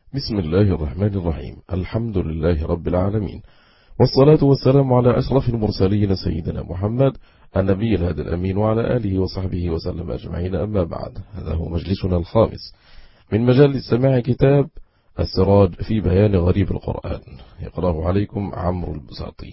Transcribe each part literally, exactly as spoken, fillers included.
بسم الله الرحمن الرحيم. الحمد لله رب العالمين، والصلاة والسلام على أشرف المرسلين سيدنا محمد النبي الهادي الأمين وعلى آله وصحبه وسلم أجمعين. أما بعد، هذا هو مجلسنا الخامس من مجال سماع كتاب السراج في بيان غريب القرآن، يقرأه عليكم عمرو البساطي.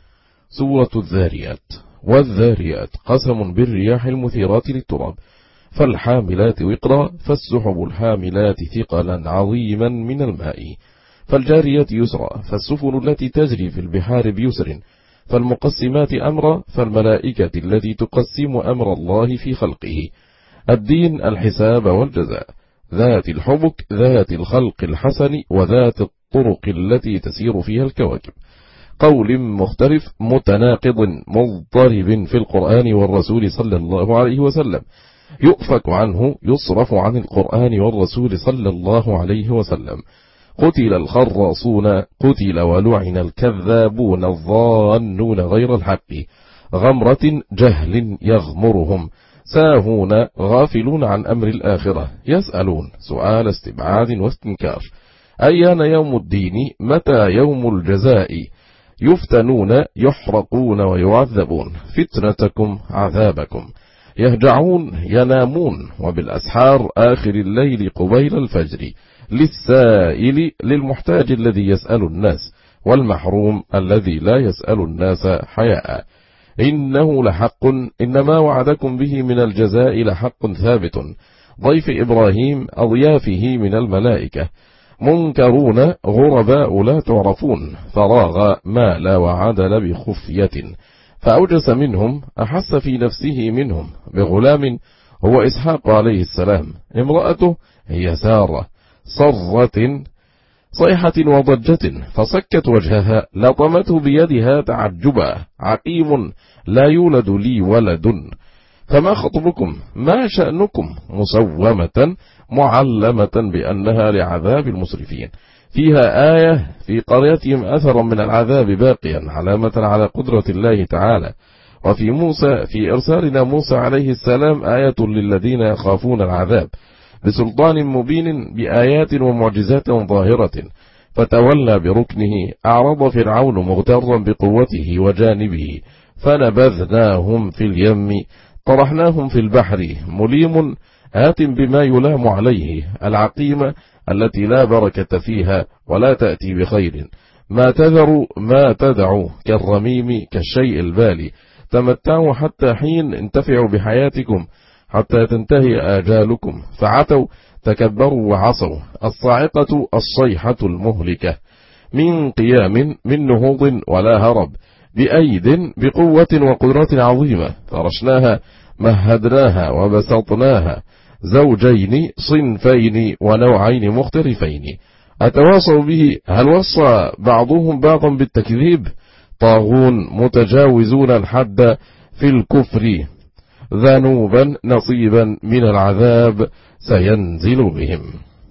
سورة الذاريات. والذاريات قسم بالرياح المثيرات للتراب، فالحاملات وقرا، فالسحب الحاملات ثقلا عظيما من الماء، فالجاريات يسرا، فالسفن التي تجري في البحار بيسر، فالمقسمات أمرا، فالملائكة التي تقسم أمر الله في خلقه، الدين الحساب والجزاء، ذات الحبك ذات الخلق الحسن، وذات الطرق التي تسير فيها الكواكب. قول مختلف متناقض مضطرب في القرآن والرسول صلى الله عليه وسلم، يؤفك عنه يصرف عن القرآن والرسول صلى الله عليه وسلم. قتل الخراصون، قتل ولعن الكذابون الظانون غير الحق، غمرة جهل يغمرهم، ساهون غافلون عن أمر الآخرة، يسألون سؤال استبعاد واستنكار، أيان يوم الدين، متى يوم الجزاء، يفتنون يحرقون ويعذبون، فتنتكم عذابكم، يهجعون ينامون، وبالأسحار آخر الليل قبيل الفجر، للسائل للمحتاج الذي يسأل الناس، والمحروم الذي لا يسأل الناس حياء. إنه لحق، إنما وعدكم به من الجزاء لحق ثابت، ضيف إبراهيم أضيافه من الملائكة، منكرون غرباء لا تعرفون، فراغ مال وعدل بخفية، فأوجس منهم، أحس في نفسه منهم بغلام هو إسحاق عليه السلام، امرأته هي سارة، صرة صيحة وضجة، فصكت وجهها، لطمته بيدها تعجبا، عقيم لا يولد لي ولد، فما خطبكم ما شأنكم، مسومة معلمة بأنها لعذاب المسرفين. فيها آية في قريتهم أثرا من العذاب باقيا، علامة على قدرة الله تعالى. وفي موسى في إرسالنا موسى عليه السلام آية للذين يخافون العذاب، بسلطان مبين بآيات ومعجزات ظاهرة، فتولى بركنه، أعرض فرعون مغترا بقوته وجانبه، فنبذناهم في اليم، طرحناهم في البحر، مليم آت بما يلام عليه، العقيمة التي لا بركة فيها ولا تأتي بخير، ما تذر ما تدع، كالرميم كالشيء البالي، تمتعوا حتى حين، انتفعوا بحياتكم حتى تنتهي آجالكم، فعتوا تكبروا وعصوا، الصاعقة الصيحة المهلكة، من قيام من نهوض ولا هرب، بأيد بقوة وقدرة عظيمة، فرشناها مهدناها وبسطناها، زوجين صنفين ونوعين مختلفين، أتواصوا به، هل وصى بعضهم بعضا بالتكذيب، طاغون متجاوزون الحد في الكفر، ذنوبا نصيبا من العذاب سينزل بهم.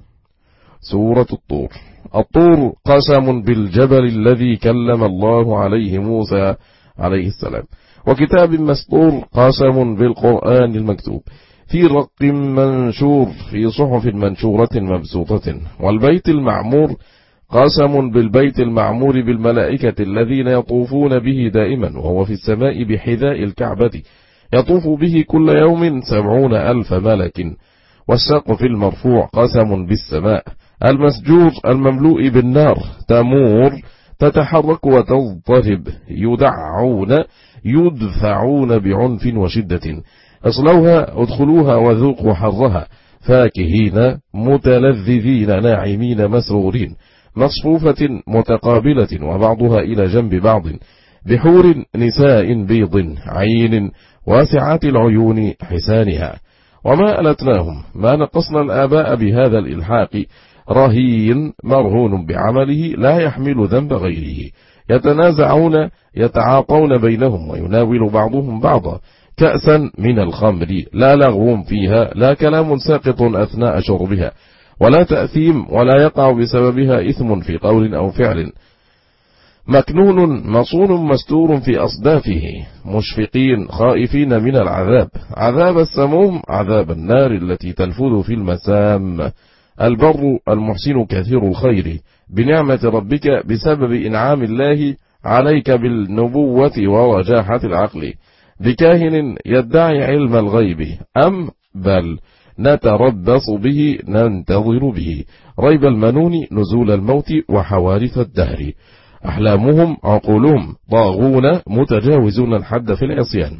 سورة الطور. الطور قسم بالجبل الذي كلم الله عليه موسى عليه السلام، وكتاب مسطور، قسم بالقرآن المكتوب، في رق منشور، في صحف منشورة مبسوطة، والبيت المعمور، قسم بالبيت المعمور بالملائكة الذين يطوفون به دائما، وهو في السماء بحذاء الكعبة، يطوف به كل يوم سبعون ألف ملك، والسقف المرفوع، قسم بالسماء المسجور المملوء بالنار، تمور تتحرك وتضطرب، يدعون يدفعون بعنف وشدة، اصلوها ادخلوها وذوقوا حرها، فاكهين متلذذين ناعمين مسرورين، مصفوفة متقابلة وبعضها إلى جنب بعض، بحور نساء بيض عين واسعات العيون حسانها. وما ألتناهم، ما نقصنا الآباء بهذا الإلحاق، رهين مرهون بعمله لا يحمل ذنب غيره، يتنازعون يتعاطون بينهم، ويناول بعضهم بعضا كأسا من الخمر، لا لغو فيها، لا كلام ساقط أثناء شربها، ولا تأثيم، ولا يقع بسببها إثم في قول أو فعل، مكنون مصون مستور في أصدافه، مشفقين خائفين من العذاب، عذاب السموم، عذاب النار التي تلفظ في المسام، البر المحسن كثير الخير بنعمة ربك بسبب إنعام الله عليك بالنبوة ورجاحة العقل، بكاهن يدعي علم الغيب، أم بل نتربص به ننتظر به ريب المنون نزول الموت وحوادث الدهر. أحلامهم عقولهم طاغون متجاوزون الحد في العصيان.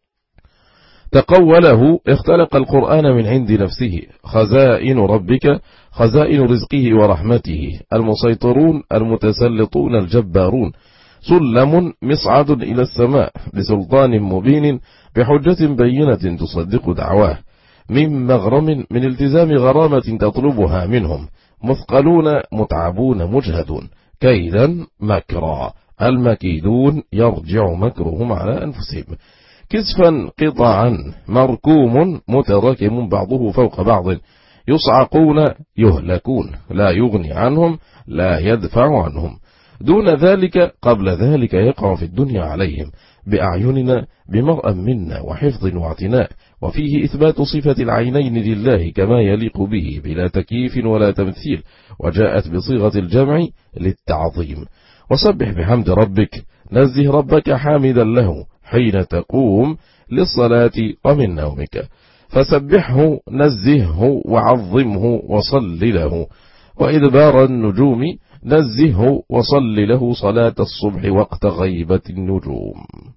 تقوله اختلق القرآن من عند نفسه، خزائن ربك خزائن رزقه ورحمته، المسيطرون المتسلطون الجبارون، سلم مصعد إلى السماء بسلطان مبين بحجة بينة تصدق دعواه، من مغرم من التزام غرامة تطلبها منهم، مثقلون متعبون مجهدون، كيدا مكرا، المكيدون يرجع مكرهم على أنفسهم، كسفا قطعا مركوم متراكم بعضه فوق بعض، يصعقون يهلكون، لا يغني عنهم لا يدفع عنهم، دون ذلك قبل ذلك يقع في الدنيا عليهم بأعيننا بمرأ منا وحفظ واعتناء، وفيه إثبات صفة العينين لله كما يليق به بلا تكييف ولا تمثيل، وجاءت بصيغة الجمع للتعظيم. وسبح بحمد ربك، نزه ربك حامدا له حين تقوم للصلاة ومن نومك، فسبحه نزهه وعظمه وصل له، وإدبار النجوم نزهه وصل له صلاة الصبح وقت غيبة النجوم.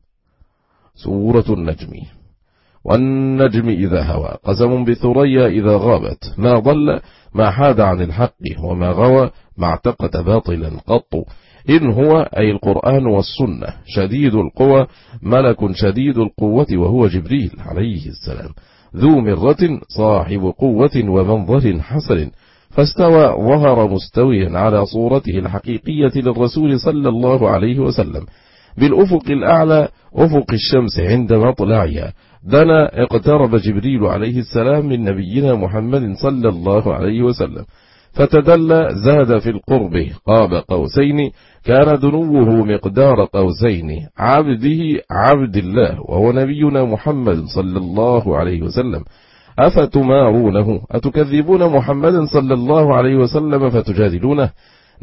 سورة النجم. والنجم إذا هوى قسم بثريا إذا غابت، ما ضل ما حاد عن الحق وما غوى ما اعتقد باطلا قط، إن هو أي القرآن والسنة شديد القوى ملك شديد القوة وهو جبريل عليه السلام، ذو مرة صاحب قوة ومنظر حسن، فاستوى ظهر مستويا على صورته الحقيقية للرسول صلى الله عليه وسلم بالأفق الأعلى أفق الشمس عند مطلعها، دنا اقترب جبريل عليه السلام من نبينا محمد صلى الله عليه وسلم، فتدلى زاد في القرب قاب قوسين، كان دنوه مقدار قوسين، عبده عبد الله وهو نبينا محمد صلى الله عليه وسلم، أفتمارونه أتكذبون محمدا صلى الله عليه وسلم فتجادلونه.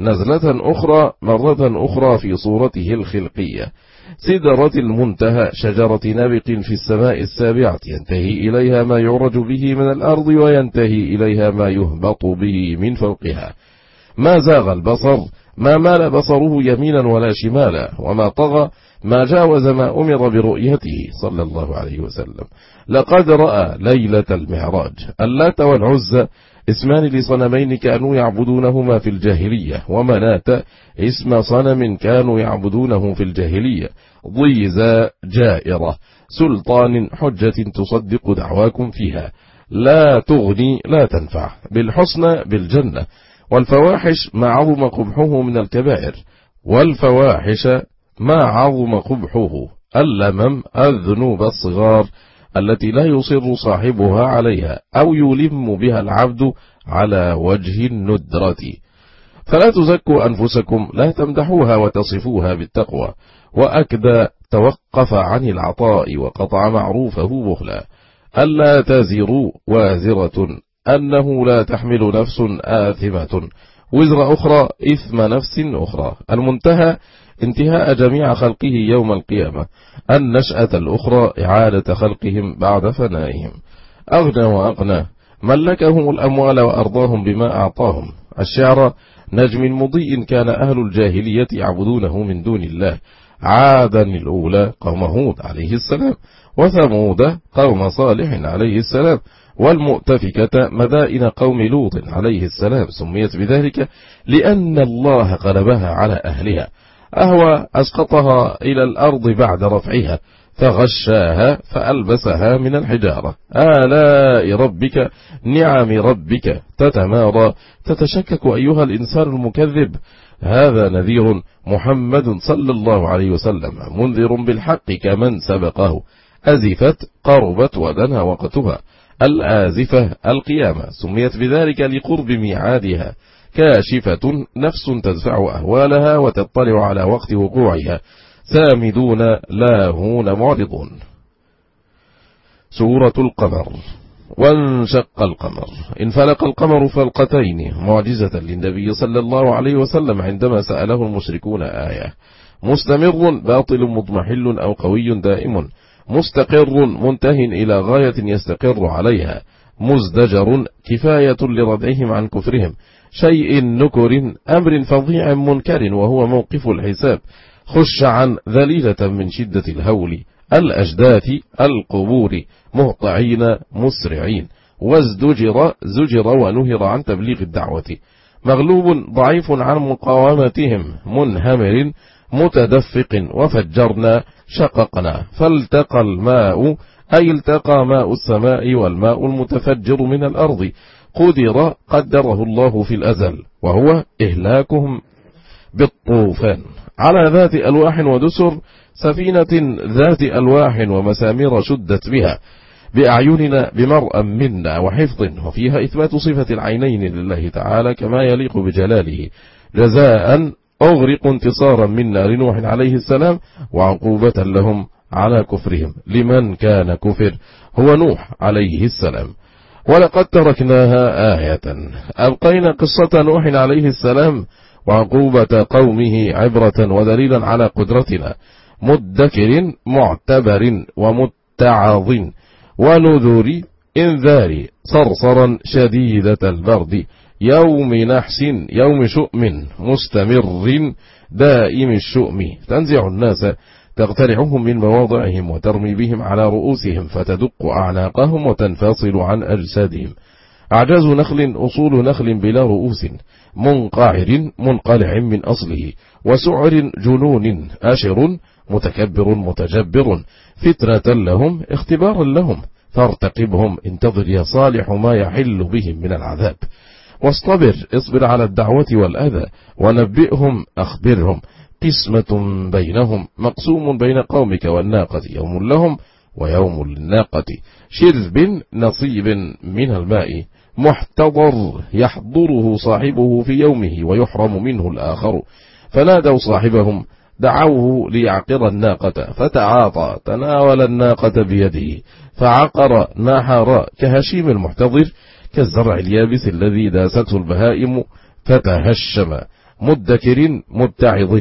نزلة أخرى مرة أخرى في صورته الخلقية، سدرة المنتهى شجرة نبق في السماء السابعة ينتهي إليها ما يعرج به من الأرض وينتهي إليها ما يهبط به من فوقها، ما زاغ البصر ما مال بصره يمينا ولا شمالا، وما طغى ما جاوز ما أمر برؤيته صلى الله عليه وسلم. لقد رأى ليلة المعراج اللات والعزى اسمان لصنمين كانوا يعبدونهما في الجاهلية، ومنات اسم صنم كانوا يعبدونه في الجاهلية، ضيزى جائرة سلطان حجة تصدق دعواكم فيها، لا تغني لا تنفع، بالحسنى بالجنة، والفواحش ما عظم قبحه من الكبائر، والفواحش ما عظم قبحه اللمم الذنوب الصغار التي لا يصر صاحبها عليها أو يلم بها العبد على وجه الندرة. فلا تزكوا أنفسكم، لا تمدحوها وتصفوها بالتقوى، وأكد توقف عن العطاء وقطع معروفه بخلا، ألا تزروا وازرة أنه لا تحمل نفس آثمة وزر أخرى إثم نفس أخرى، المنتهى انتهاء جميع خلقه يوم القيامة، النشأة الأخرى إعادة خلقهم بعد فنائهم، أغنى وأقنى ملكهم الأموال وأرضاهم بما أعطاهم، الشعر نجم مضيء كان أهل الجاهلية يعبدونه من دون الله، عادا الأولى قوم هود عليه السلام، وثمود قوم صالح عليه السلام، والمؤتفكة مدائن قوم لوط عليه السلام، سميت بذلك لأن الله قلبها على أهلها، أهوى أسقطها إلى الأرض بعد رفعها فغشاها فألبسها من الحجارة، آلاء ربك نعم ربك تتمارى، تتشكك أيها الإنسان المكذب. هذا نذير محمد صلى الله عليه وسلم منذر بالحق كمن سبقه، أزفت قربت ودنا وقتها، الآزفة القيامة سميت بذلك لقرب ميعادها، كاشفة نفس تدفع أهوالها وتطلع على وقت وقوعها، سامدون لاهون معرضون. سورة القمر. وانشق القمر. انفلق القمر فلقتين معجزة للنبي صلى الله عليه وسلم عندما سأله المشركون آية. مستمر باطل مضمحل أو قوي دائم، مستقر منتهٍ إلى غاية يستقر عليها، مزدجر كفاية لردعهم عن كفرهم، شيء نكر أمر فظيع منكر وهو موقف الحساب، خشعا ذليلة من شدة الهول، الأجداث القبور مهطعين مسرعين، وازدجر زجر ونهر عن تبليغ الدعوة، مغلوب ضعيف عن مقاومتهم، منهمر متدفق، وفجرنا شققنا فالتقى الماء، أي التقى ماء السماء والماء المتفجر من الأرض، قدر قدره الله في الأزل وهو إهلاكهم بالطوفان، على ذات ألواح ودسر، سفينة ذات ألواح ومسامير شدت بها بأعيننا بمرأ منا وحفظ، وفيها إثبات صفة العينين لله تعالى كما يليق بجلاله، جزاء أغرق انتصارا من نار نوح عليه السلام، وعقوبة لهم على كفرهم لمن كان كفر هو نوح عليه السلام. ولقد تركناها آية، أبقينا قصة نوح عليه السلام وعقوبة قومه عبرة ودليلا على قدرتنا، مدكر معتبر ومتعظ ونذور إنذار، صرصرا شديدة البرد، يوم نحس يوم شؤم مستمر دائم الشؤم، تنزع الناس تقتلعهم من مواضعهم وترمي بهم على رؤوسهم فتدق أعناقهم وتنفصل عن أجسادهم، أعجاز نخل أصول نخل بلا رؤوس، منقعر منقلع من أصله، وسعر جنون أشر متكبر متجبر، فتنة لهم اختبارا لهم، فارتقبهم انتظر يا صالح ما يحل بهم من العذاب، واصطبر اصبر على الدعوة والأذى، ونبئهم أخبرهم، قسمة بينهم مقسوم بين قومك والناقة، يوم لهم ويوم للناقة، شرب نصيب من الماء، محتضر يحضره صاحبه في يومه ويحرم منه الآخر، فنادوا صاحبهم دعوه ليعقر الناقة، فتعاطى تناول الناقة بيده فعقر نحر كهشيم المحتضر، كالزرع اليابس الذي داسته البهائم فتهشم، مدكر متعظ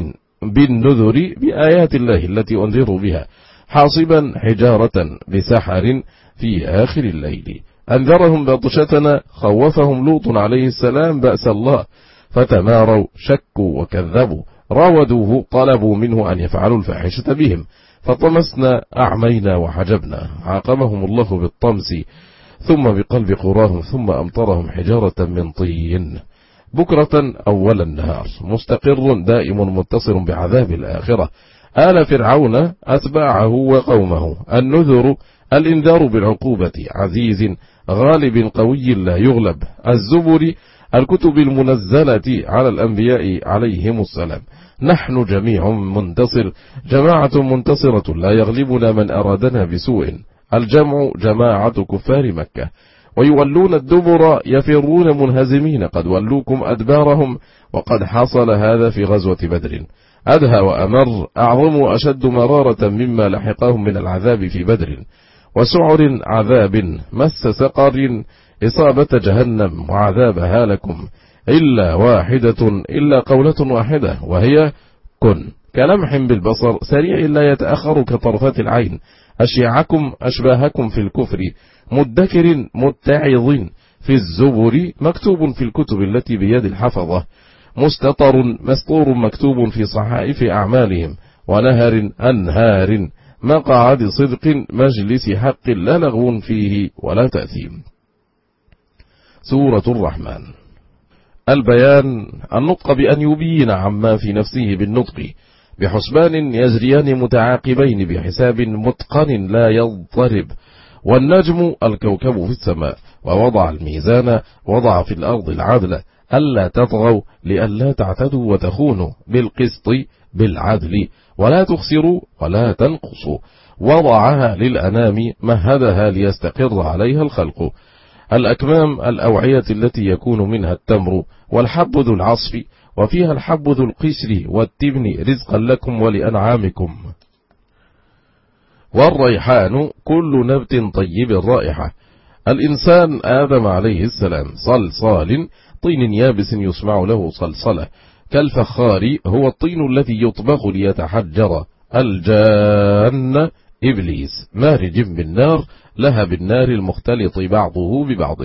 بالنذر بآيات الله التي أنذروا بها، حاصبا حجارة بسحر في آخر الليل، أنذرهم بطشتنا، خوفهم لوط عليه السلام بأس الله، فتماروا شكوا وكذبوا، راودوه طلبوا منه أن يفعلوا الفاحشة بهم، فطمسنا أعمينا وحجبنا، عاقبهم الله بالطمس ثم بقلب قراهم، ثم أمطرهم حجارة من طين، بكرة أول النهار، مستقر دائم متصل بعذاب الآخرة، آل فرعون أتباعه وقومه، النذر الإنذار بالعقوبة، عزيز غالب قوي لا يغلب، الزبر الكتب المنزلة على الأنبياء عليهم السلام، نحن جميع منتصر، جماعة منتصرة لا يغلبنا من أرادنا بسوء، الجمع جماعة كفار مكة، ويولون الدبر يفرون منهزمين، قد ولوكم أدبارهم، وقد حصل هذا في غزوة بدر، أدهى وأمر، أعظم وأشد مرارة مما لحقهم من العذاب في بدر، وسعر عذاب مس سقر، إصابة جهنم وعذابها لكم، إلا واحدة إلا قولة واحدة وهي كن، كلمح بالبصر سريع لا يتأخر كطرفات العين، أشيعكم أشباهكم في الكفر، مدكر متعظ في الزبر، مكتوب في الكتب التي بيد الحفظة، مستطر مسطور مكتوب في صحائف أعمالهم، ونهر أنهار مقعد صدق مجلس حق لا لغو فيه ولا تأثيم. سورة الرحمن. البيان النطق بأن يبين عما في نفسه بالنطق، بحسبان يجريان متعاقبين بحساب متقن لا يضطرب، والنجم الكوكب في السماء، ووضع الميزان وضع في الأرض العدل ألا تطغوا لألا تعتدوا وتخونوا، بالقسط بالعدل ولا تخسروا ولا تنقصوا، وضعها للأنام مهدها ليستقر عليها الخلق، الأكمام الأوعية التي يكون منها التمر والحب ذو العصف، وفيها الحب ذو القشر والتبن رزقا لكم ولأنعامكم، والريحان كل نبت طيب الرائحة، الإنسان آدم عليه السلام صلصال طين يابس يسمع له صلصلة، كالفخار هو الطين الذي يطبخ ليتحجر. الجان إبليس مارج بالنار لهب النار المختلط بعضه ببعض.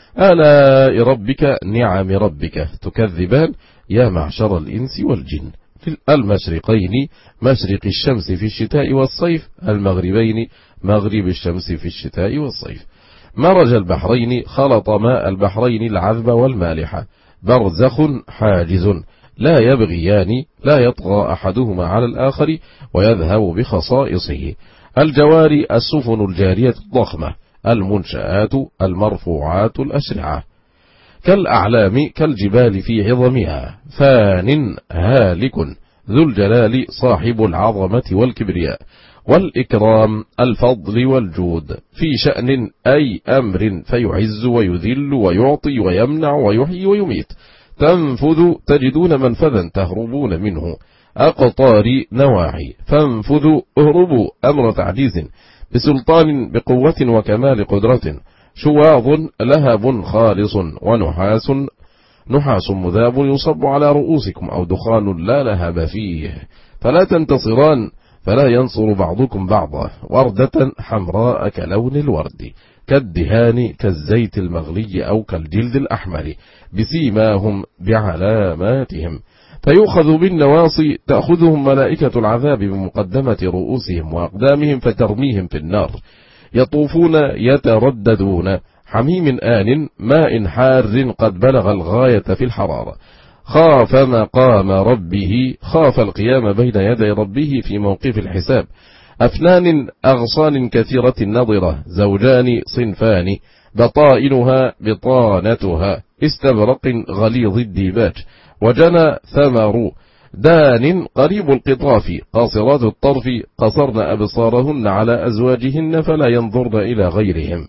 آلاء ربك نعم ربك تكذبان يا معشر الإنس والجن. في المشرقين مشرق الشمس في الشتاء والصيف، المغربين مغرب الشمس في الشتاء والصيف. مرج البحرين خلط ماء البحرين العذب والمالح. برزخ حاجز لا يبغيان لا يطغى أحدهما على الآخر ويذهب بخصائصه. الجواري السفن الجارية الضخمة، المنشآت المرفوعات الأشرعة. كالأعلام كالجبال في عظمها، فان هالك ذو الجلال صاحب العظمة والكبرياء والإكرام الفضل والجود، في شأن أي أمر فيعز ويذل ويعطي ويمنع ويحيي ويميت. تنفذ تجدون منفذا تهربون منه، أقطار نواعي فانفذوا اهربوا أمر تعجيز، بسلطان بقوة وكمال قدرة. شواظ لهب خالص ونحاس نحاس مذاب يصب على رؤوسكم أو دخان لا لهب فيه، فلا تنتصران فلا ينصر بعضكم بعضا. وردة حمراء كلون الورد، كالدهان كالزيت المغلي أو كالجلد الأحمر، بسيماهم بعلاماتهم. فيؤخذ بالنواصي تأخذهم ملائكة العذاب بمقدمة رؤوسهم وأقدامهم فترميهم في النار. يطوفون يترددون حميم آن ماء حار قد بلغ الغاية في الحرارة. خاف مقام ربه، خاف القيام بين يدي ربه في موقف الحساب. أفنان أغصان كثيرة نضرة، زوجان صنفان بطائنها بطانتها، استبرق غليظ الديباج، وجنى ثمر دان قريب القطاف، قاصرات الطرف قصرن أبصارهن على أزواجهن فلا ينظرن إلى غيرهم،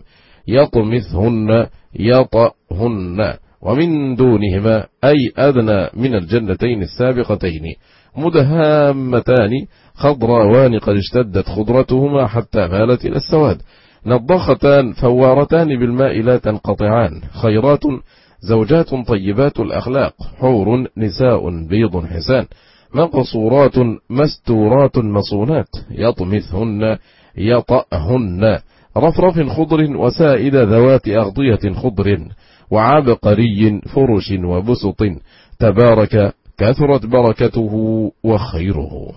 يطمثهن يطأهن. ومن دونهما أي أدنى من الجنتين السابقتين مدهامتان خضراوان قد اشتدت خضرتهما حتى مالت إلى السواد، نضختان فوارتان بالماء لا تنقطعان، خيرات زوجات طيبات الأخلاق، حور نساء بيض حسان، مقصورات مستورات مصونات، يطمثهن يطأهن، رفرف خضر وسائد ذوات أغطية خضر، وعبقري فرش وبسط، تبارك كثرت بركته وخيره.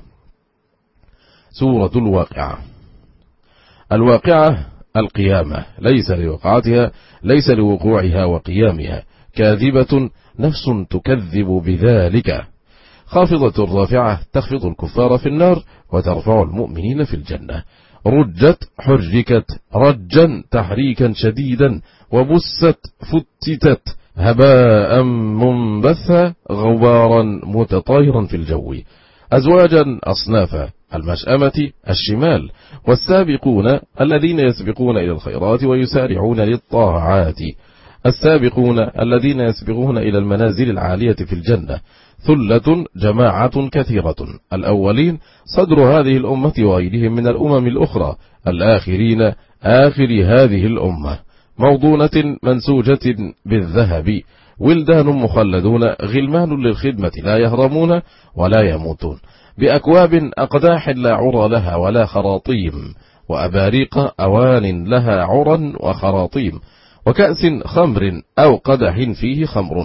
سورة الواقعة. الواقعة القيامة، ليس لوقعتها ليس لوقوعها وقيامها، كاذبة نفس تكذب بذلك، خافضة رافعة تخفض الكفار في النار وترفع المؤمنين في الجنة. رجت حركت رجا تحريكا شديدا، وبست فتتت هباء منبثا غبارا متطايرا في الجو. أزواجا أصنافا، المشأمة الشمال، والسابقون الذين يسبقون إلى الخيرات ويسارعون للطاعات، السابقون الذين يسبقون إلى المنازل العالية في الجنة. ثلة جماعة كثيرة، الأولين صدر هذه الأمة وغيرهم من الأمم الأخرى، الآخرين آخر هذه الأمة. موضونة منسوجة بالذهب، ولدان مخلدون غلمان للخدمة لا يهرمون ولا يموتون، بأكواب أقداح لا عرى لها ولا خراطيم، وأباريق أوان لها عرى وخراطيم، وكأس خمر أو قدح فيه خمر،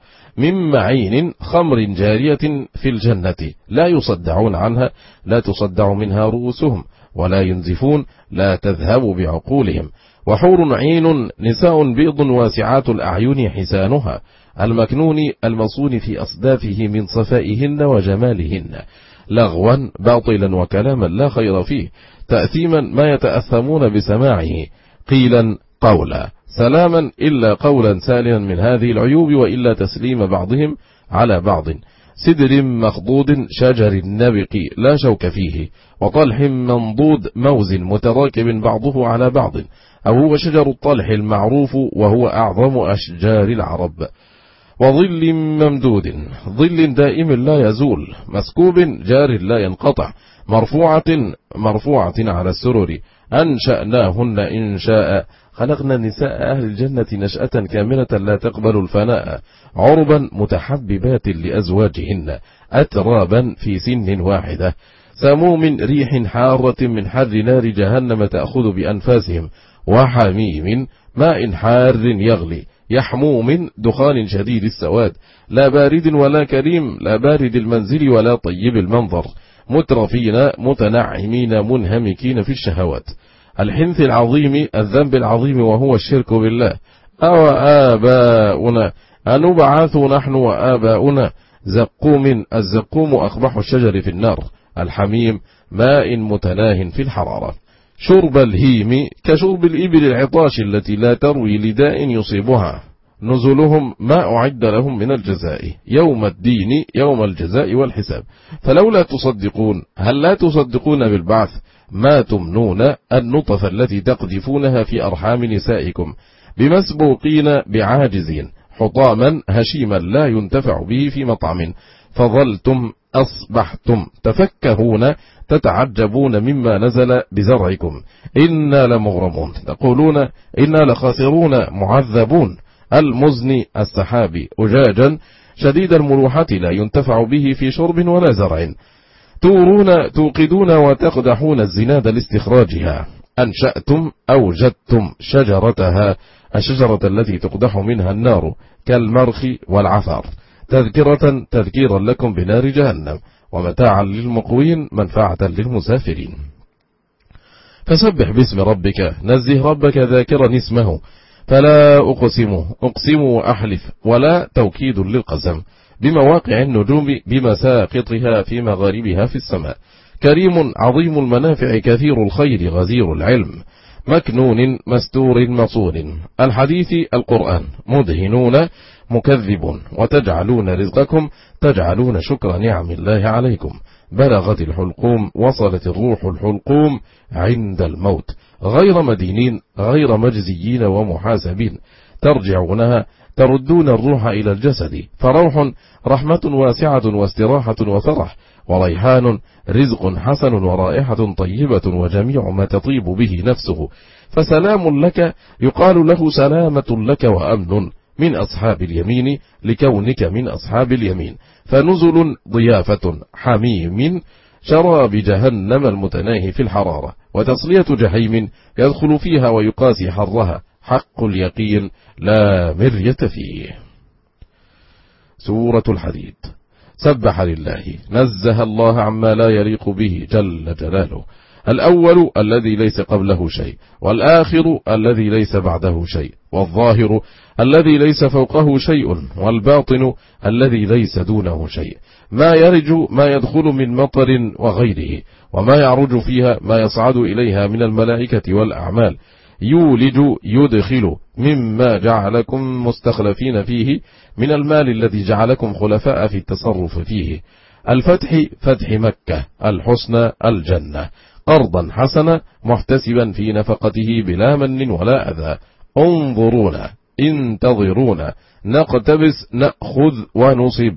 من معين خمر جارية في الجنة لا يصدعون عنها، لا تصدع منها رؤوسهم، ولا ينزفون، لا تذهب بعقولهم. وحور عين نساء بيض واسعات الأعين حسانها، المكنون المصون في أصدافه من صفائهن وجمالهن، لغوا باطلا وكلاما لا خير فيه، تأثيما ما يتأثمون بسماعه، قيلا قولا، سلاما إلا قولا سالما من هذه العيوب وإلا تسليم بعضهم على بعض. سدر مخضود شجر نبق لا شوك فيه، وطلح منضود موز متراكب بعضه على بعض، أو هو شجر الطلح المعروف وهو أعظم أشجار العرب. وظل ممدود، ظل دائم لا يزول، مسكوب جار لا ينقطع، مرفوعة مرفوعة على السرر، أنشأناهن إنشاء خلقنا نساء أهل الجنة نشأة كاملة لا تقبل الفناء عربا متحببات لأزواجهن أترابا في سن واحدة سموم ريح حارة من حر نار جهنم تأخذ بأنفاسهم وحميم ماء حار يغلي يحموم دخان شديد السواد لا بارد ولا كريم لا بارد المنزل ولا طيب المنظر مترفين متنعمين منهمكين في الشهوات الحنث العظيم الذنب العظيم وهو الشرك بالله أو آباؤنا أنبعث نحن وآباؤنا زقوم الزقوم أقبح الشجر في النار الحميم ماء متناه في الحرارة شرب الهيم كشرب الإبل العطاش التي لا تروي لداء يصيبها نزلهم ما أعد لهم من الجزاء يوم الدين يوم الجزاء والحساب فلولا تصدقون هل لا تصدقون بالبعث ما تمنون النطف التي تقذفونها في أرحام نسائكم بمسبوقين بعاجزين حطاما هشيما لا ينتفع به في مطعم فظلتم أصبحتم تفكهون تتعجبون مما نزل بزرعكم إنا لمغرمون تقولون إنا لخاسرون معذبون المزن السحابي أجاجا شديد الملوحة لا ينتفع به في شرب ولا زرع تورون توقدون وتقدحون الزناد لاستخراجها أنشأتم أوجدتم شجرتها الشجرة التي تقدح منها النار كالمرخ والعفار تذكرة تذكيرا لكم بنار جهنم ومتاعا للمقوين منفعة للمسافرين فسبح باسم ربك نزه ربك ذاكرا اسمه فلا أقسم أقسم وأحلف ولا توكيد للقسم بمواقع النجوم بمساقطها في مغاربها في السماء كريم عظيم المنافع كثير الخير غزير العلم مكنون مستور مصون الحديث القرآن مدهنون مكذبون وتجعلون رزقكم تجعلون شكر نعم الله عليكم بلغت الحلقوم وصلت الروح الحلقوم عند الموت غير مدينين غير مجزيين ومحاسبين ترجعونها تردون الروح إلى الجسد فروح رحمة واسعة واستراحة وفرح وريحان رزق حسن ورائحة طيبة وجميع ما تطيب به نفسه فسلام لك يقال له سلامة لك وأمن من أصحاب اليمين لكونك من أصحاب اليمين فنزل ضيافة حميم شراب جهنم المتناهي في الحرارة وتصلية جحيم يدخل فيها ويقاسي حرها حق اليقين لا مرية فيه. سورة الحديد. سبح لله نزه الله عما لا يليق به جل جلاله الأول الذي ليس قبله شيء والآخر الذي ليس بعده شيء والظاهر الذي ليس فوقه شيء والباطن الذي ليس دونه شيء ما يرج ما يدخل من مطر وغيره وما يعرج فيها ما يصعد إليها من الملائكة والأعمال يولج يدخل مما جعلكم مستخلفين فيه من المال الذي جعلكم خلفاء في التصرف فيه الفتح فتح مكة الحسنى الجنة قرضا حسنا محتسبا في نفقته بلا من ولا أذى انظرونا انتظرونا نقتبس نأخذ ونصب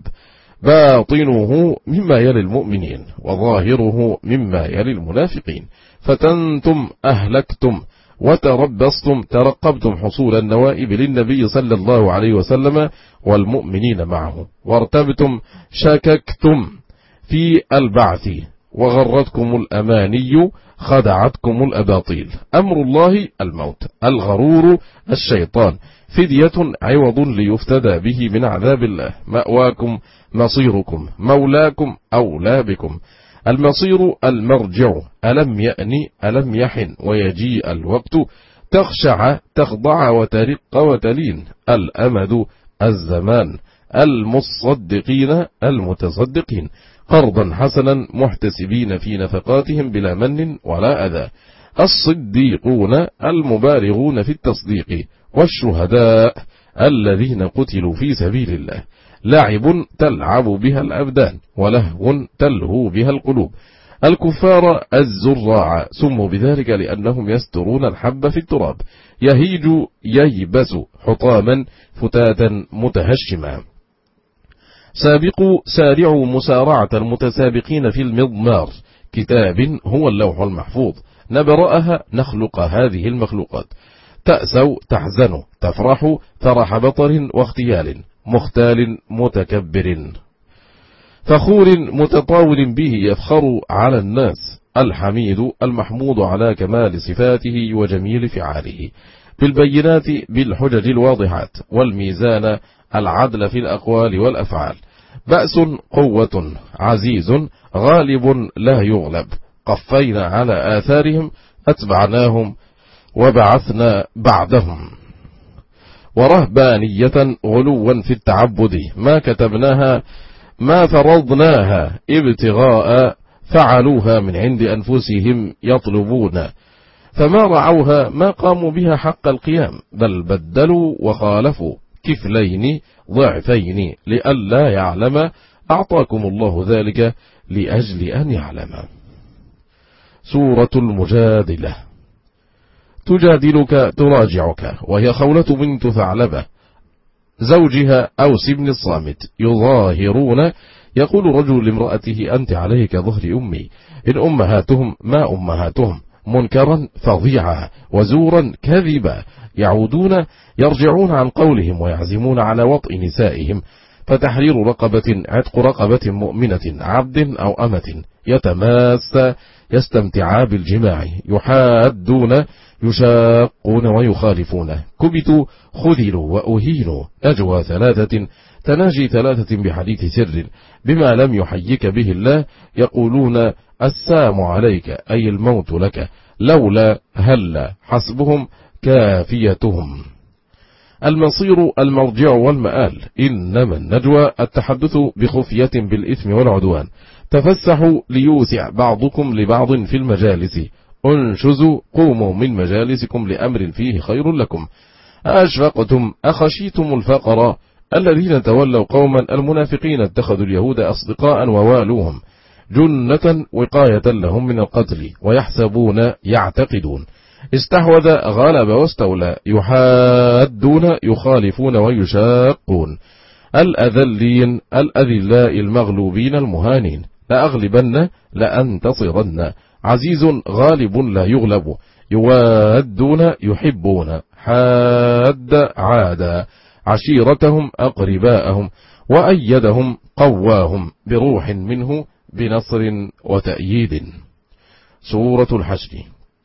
باطنه مما يلي المؤمنين وظاهره مما يلي المنافقين فتنتم أهلكتم وتربصتم ترقبتم حصول النوائب للنبي صلى الله عليه وسلم والمؤمنين معه وارتبتم شككتم في البعث وغرتكم الأماني خدعتكم الأباطيل أمر الله الموت الغرور الشيطان فدية عوض ليفتدى به من عذاب الله مأواكم مصيركم مولاكم أولى بكم المصير المرجع ألم يأني ألم يحن ويجيء الوقت تخشع تخضع وترق وتلين الأمد الزمان المصدقين المتصدقين قرضا حسنا محتسبين في نفقاتهم بلا من ولا أذى الصديقون المبالغون في التصديق والشهداء الذين قتلوا في سبيل الله لعب تلعب بها الأبدان ولهو تلهو بها القلوب الكفار الزراع سموا بذلك لأنهم يسترون الحب في التراب يهيج ييبس حطاما فتاتا متهشما سابقوا سارعوا مسارعة المتسابقين في المضمار كتاب هو اللوح المحفوظ نبرأها نخلق هذه المخلوقات. تأسوا تحزنوا تفرحوا فرح بطر واختيال مختال متكبر فخور متطاول به يفخر على الناس الحميد المحمود على كمال صفاته وجميل فعاله بالبينات بالحجج الواضحات والميزان العدل في الأقوال والأفعال بأس قوة عزيز غالب لا يغلب قفينا على آثارهم أتبعناهم وبعثنا بعدهم ورهبانية غلوا في التعبد ما كتبناها ما فرضناها ابتغاء فعلوها من عند أنفسهم يطلبون فما رعوها ما قاموا بها حق القيام بل بدلوا وخالفوا كفلين ضعفين لئلا يعلم أعطاكم الله ذلك لأجل أن يعلم. سورة المجادلة. تجادلك تراجعك وهي خولة بنت ثعلبة زوجها أوس بن الصامت يظاهرون يقول رجل لامرأته أنت عليه كظهر أمي إن أمهاتهم ما أمهاتهم منكرا فظيعا وزورا كذبا يعودون يرجعون عن قولهم ويعزمون على وطء نسائهم فتحرير رقبة عتق رقبة مؤمنة عبد أو أمة يتماس يستمتعا بالجماع يحادون يشاقون ويخالفون كبتوا خذلوا وأهينوا نجوى ثلاثة تناجي ثلاثة بحديث سر بما لم يحيك به الله يقولون السام عليك أي الموت لك لولا هلا حسبهم كافيتهم. المصير المرجع والمآل إنما النجوى التحدث بخفية بالإثم والعدوان تفسحوا ليوسع بعضكم لبعض في المجالس انشزوا قوموا من مجالسكم لأمر فيه خير لكم أشفقتم أخشيتم الفقر الذين تولوا قوما المنافقين اتخذوا اليهود أصدقاء ووالوهم جنة وقاية لهم من القتل ويحسبون يعتقدون استحوذ غلب واستولى يحادون يخالفون ويشاقون الأذلين الأذلاء المغلوبين المهانين لأغلبن لأنتصرن عزيز غالب لا يغلب يوادون يحبون حاد عادا عشيرتهم أقرباءهم وأيدهم قواهم بروح منه بنصر وتأييد. سورة الحشر.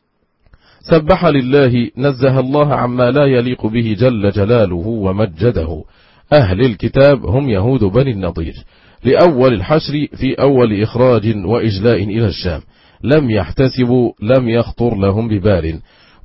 سبح لله نزه الله عما لا يليق به جل جلاله ومجده. أهل الكتاب هم يهود بني النضير لأول الحشر في أول إخراج وإجلاء إلى الشام لم يحتسبوا لم يخطر لهم ببال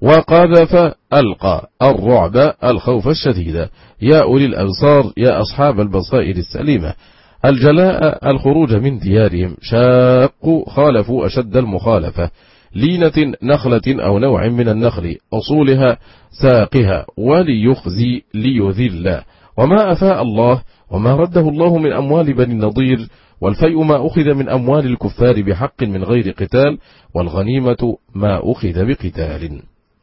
وقذف ألقى الرعب الخوف الشديد يا أولي الأبصار يا أصحاب البصائر السليمة الجلاء الخروج من ديارهم شاقوا خالفوا أشد المخالفة لينة نخلة أو نوع من النخل أصولها ساقها وليخزي ليذل وما أفاء الله وما رده الله من أموال بني النضير والفيء ما أخذ من أموال الكفار بحق من غير قتال والغنيمة ما أخذ بقتال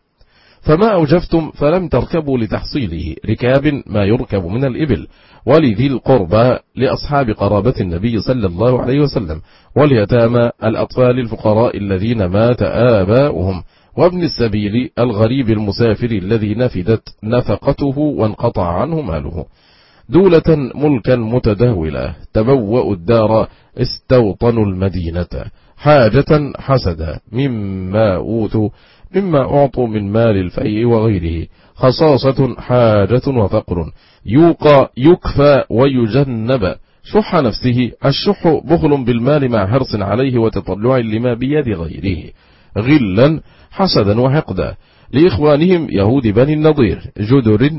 فما أوجفتم فلم تركبوا لتحصيله ركاب ما يركب من الإبل ولذي القربى لأصحاب قرابة النبي صلى الله عليه وسلم واليتامى الأطفال الفقراء الذين مات آباؤهم وابن السبيل الغريب المسافر الذي نفدت نفقته وانقطع عنه ماله دولة ملكا متداولة تبوأوا الدار استوطنوا المدينة حاجة حسدا مما أوتوا مما أعطوا من مال الفيء وغيره خصاصة حاجة وفقر يوقى يكفى ويجنب شح نفسه الشح بخل بالمال مع حرص عليه وتطلع لما بيد غيره غلا حسدا وحقدا لإخوانهم يهود بني النضير جدر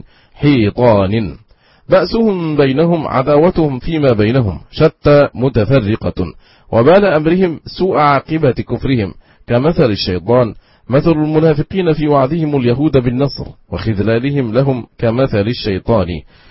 حيطان بأسهم بينهم عداوتهم فيما بينهم شتى متفرقة وبال أمرهم سوء عاقبة كفرهم كمثل الشيطان مثل المنافقين في وعدهم اليهود بالنصر وخذلالهم لهم كمثل الشيطان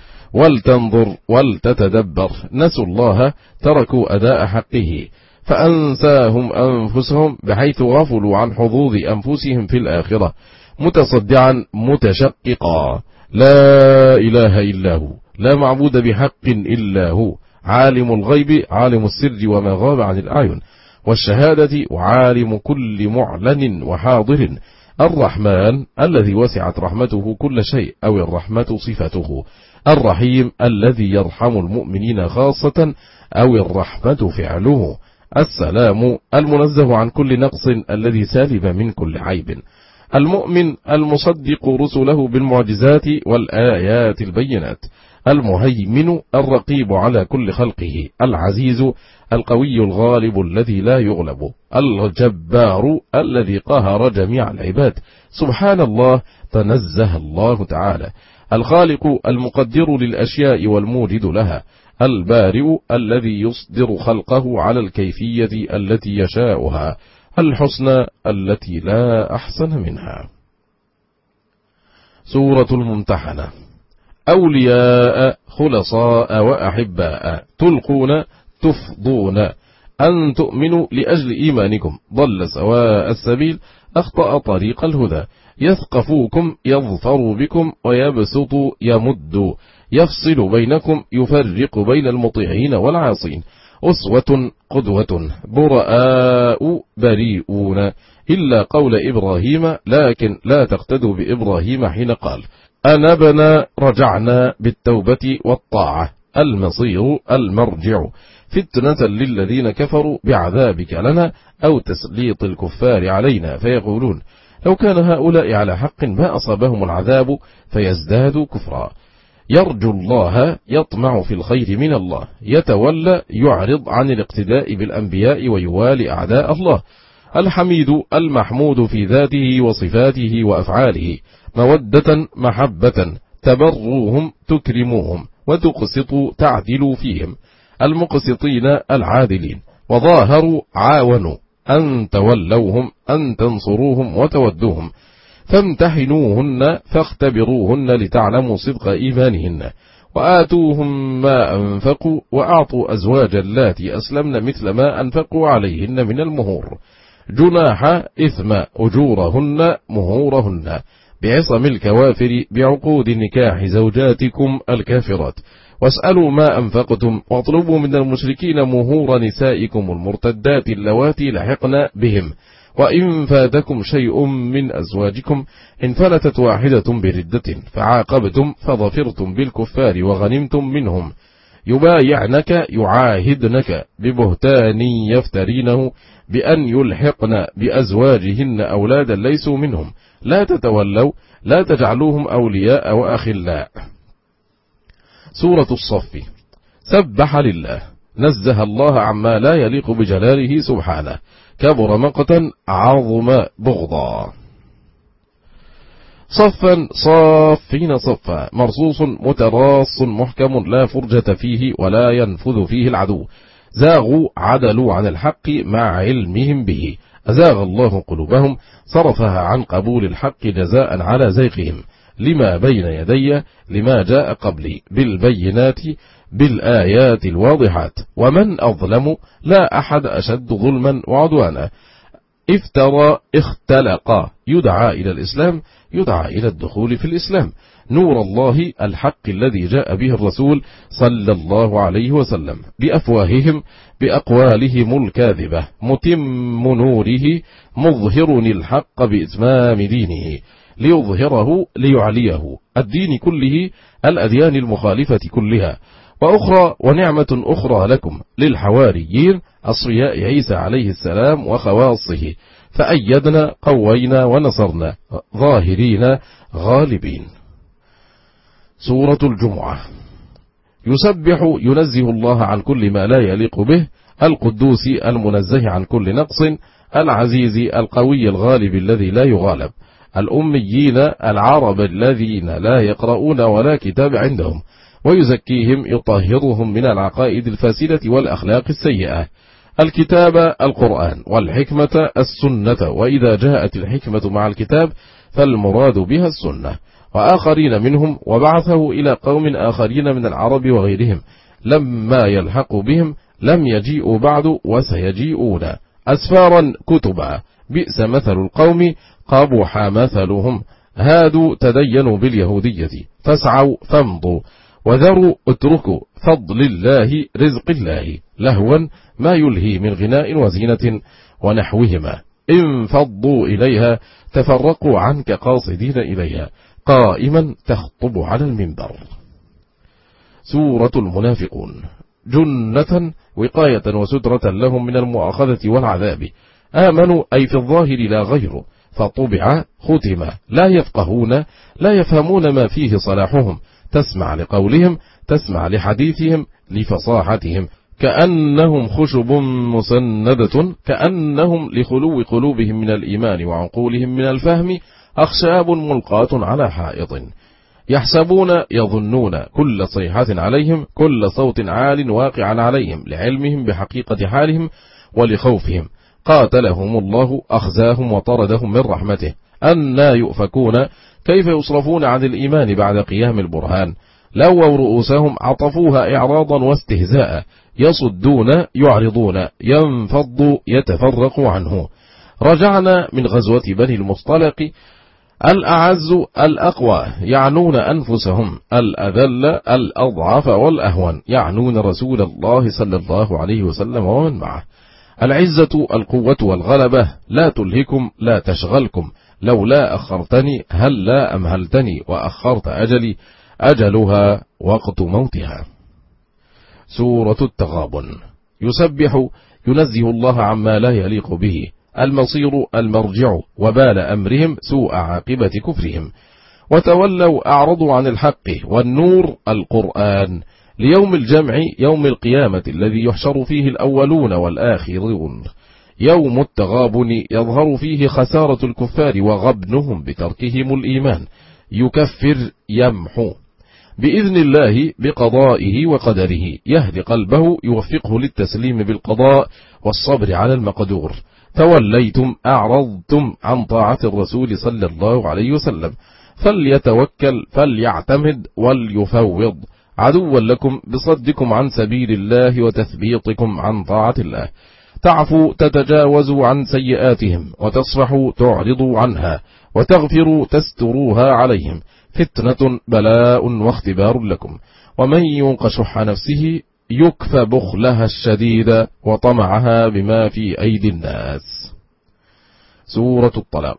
ولتنظر ولتتدبر نسوا الله تركوا أداء حقه فأنساهم أنفسهم بحيث غفلوا عن حظوظ أنفسهم في الآخرة متصدعا متشققا لا إله إلا هو لا معبود بحق إلا هو عالم الغيب عالم السر وما غاب عن الأعين والشهادة وعالم كل معلن وحاضر، الرحمن الذي وسعت رحمته كل شيء أو الرحمة صفته، الرحيم الذي يرحم المؤمنين خاصة أو الرحمة فعله، السلام المنزه عن كل نقص الذي سالب من كل عيب، المؤمن المصدق رسله بالمعجزات والآيات البينات، المهيمن الرقيب على كل خلقه، العزيز القوي الغالب الذي لا يغلب، الجبار الذي قهر جميع العباد، سبحان الله تنزه الله تعالى، الخالق المقدر للأشياء والموجد لها، البارئ الذي يصدر خلقه على الكيفية التي يشاؤها، الحسنى التي لا أحسن منها. سورة الممتحنة. أولياء خلصاء وأحباء تلقون تفضون أن تؤمنوا لأجل إيمانكم، ضل سواء السبيل أخطأ طريق الهدى، يثقفوكم يظفر بكم ويبسط يمد، يفصل بينكم يفرق بين المطيعين والعاصين، أسوة قدوة براء بريئون إلا قول إبراهيم، لكن لا تقتدوا بإبراهيم حين قال أنبنا رجعنا بالتوبة والطاعة، المصير المرجع، فتنة للذين كفروا بعذابك لنا أو تسليط الكفار علينا فيقولون لو كان هؤلاء على حق ما أصابهم العذاب فيزدادوا كفرا، يرجو الله يطمع في الخير من الله، يتولى يعرض عن الاقتداء بالأنبياء ويوالي أعداء الله، الحميد المحمود في ذاته وصفاته وأفعاله، مودة محبة تبروهم تكرموهم وتقسطوا تعدلوا فيهم، المقسطين العادلين، وظاهروا عاونوا أن تولوهم أن تنصروهم وتودوهم، فامتحنوهن فاختبروهن لتعلموا صدق إيمانهن، وآتوهم ما أنفقوا وأعطوا أزواج اللاتي أسلمن مثل ما أنفقوا عليهن من المهور، جناح إثم أجورهن مهورهن، بعصم الكوافر بعقود نكاح زوجاتكم الكافرات، واسألوا ما أنفقتم واطلبوا من المشركين مهور نسائكم المرتدات اللواتي لحقن بهم، وإن فاتكم شيء من أزواجكم إن فلتت واحدة بردة فعاقبتم فظفرتم بالكفار وغنمتم منهم، يبايعنك يعاهدنك ببهتان يفترينه بأن يلحقن بأزواجهن أولادا ليسوا منهم، لا تتولوا لا تجعلوهم أولياء وأخلاء. سورة الصف. سبح لله، نزه الله عما لا يليق بجلاله سبحانه، كبر مقتا عظم بغضا. صفا صافين صفا، مرصوص متراص محكم لا فرجة فيه ولا ينفذ فيه العدو، زاغوا عدلوا عن الحق مع علمهم به، أزاغ الله قلوبهم صرفها عن قبول الحق جزاء على زيغهم، لما بين يدي لما جاء قبلي بالبينات بالآيات الواضحات، ومن أظلم لا أحد أشد ظلما وعدوانا، افترى اختلق، يدعى إلى الإسلام يدعى إلى الدخول في الإسلام، نور الله الحق الذي جاء به الرسول صلى الله عليه وسلم، بأفواههم بأقوالهم الكاذبة، متم نوره مظهر الحق بإتمام دينه، ليظهره ليعليه الدين كله، الأديان المخالفة كلها، وأخرى ونعمة أخرى لكم للحواريين أصفياء عيسى عليه السلام وخواصه، فأيدنا قوينا ونصرنا ظاهرين غالبين. سورة الجمعة. يسبح ينزه الله عن كل ما لا يليق به، القدوس المنزه عن كل نقص، العزيز القوي الغالب الذي لا يغالب، الأميين العرب الذين لا يقرؤون ولا كتاب عندهم، ويزكيهم يطهرهم من العقائد الفاسدة والأخلاق السيئة، الكتاب القرآن والحكمة السنة، وإذا جاءت الحكمة مع الكتاب فالمراد بها السنة، وآخرين منهم، وبعثه إلى قوم آخرين من العرب وغيرهم، لما يلحق بهم لم يجيئوا بعد وسيجيئون، أسفارا كتبا، بئس مثل القوم قبح مثلهم، هادوا تدينوا باليهودية، فاسعوا فامضوا، وذروا اتركوا، فضل الله رزق الله، لهوا ما يلهي من غناء وزينة ونحوهما، انفضوا إليها تفرقوا عنك قاصدين إليها، قائما تخطب على المنبر. سورة المنافقون. جنة وقاية وسترة لهم من المؤاخذة والعذاب. آمنوا أي في الظاهر لا غير، فطبع ختم، لا يفقهون لا يفهمون ما فيه صلاحهم، تسمع لقولهم، تسمع لحديثهم، لفصاحتهم، كأنهم خشب مسندة، كأنهم لخلو قلوبهم من الإيمان وعقولهم من الفهم أخشاب ملقاة على حائط، يحسبون يظنون كل صيحة عليهم، كل صوت عال واقع عليهم، لعلمهم بحقيقة حالهم ولخوفهم. قاتلهم الله أخزاهم وطردهم من رحمته. أنى يؤفكون، كيف يصرفون عن الإيمان بعد قيام البرهان؟ لووا رؤوسهم، عطفوها إعراضا واستهزاء، يصدون يعرضون، ينفضوا يتفرقوا عنه. رجعنا من غزوة بني المصطلق، الأعز الأقوى يعنون أنفسهم، الأذل الأضعف والأهون يعنون رسول الله صلى الله عليه وسلم ومن معه. العزة القوة والغلبة، لا تلهكم لا تشغلكم، لولا أخرتني هل لا أمهلتني وأخرت أجلي، أجلها وقت موتها. سورة التغابن. يسبح ينزه الله عما لا يليق به، المصير المرجع، وبال أمرهم سوء عاقبة كفرهم. وتولوا أعرضوا عن الحق، والنور القرآن، ليوم الجمع يوم القيامة الذي يحشر فيه الأولون والآخرون. يوم التغابن يظهر فيه خسارة الكفار وغبنهم بتركهم الإيمان. يكفر يمحو بإذن الله بقضائه وقدره، يهدي قلبه يوفقه للتسليم بالقضاء والصبر على المقدور. توليتم أعرضتم عن طاعة الرسول صلى الله عليه وسلم، فليتوكل فليعتمد وليفوض، عدوا لكم بصدكم عن سبيل الله وتثبيطكم عن طاعة الله. تعفوا تتجاوزوا عن سيئاتهم، وتصفحوا تعرضوا عنها، وتغفروا تستروها عليهم. فتنة بلاء واختبار لكم، ومن يوق شح نفسه يكف بخلها الشديد وطمعها بما في أيدي الناس. سورة الطلاق.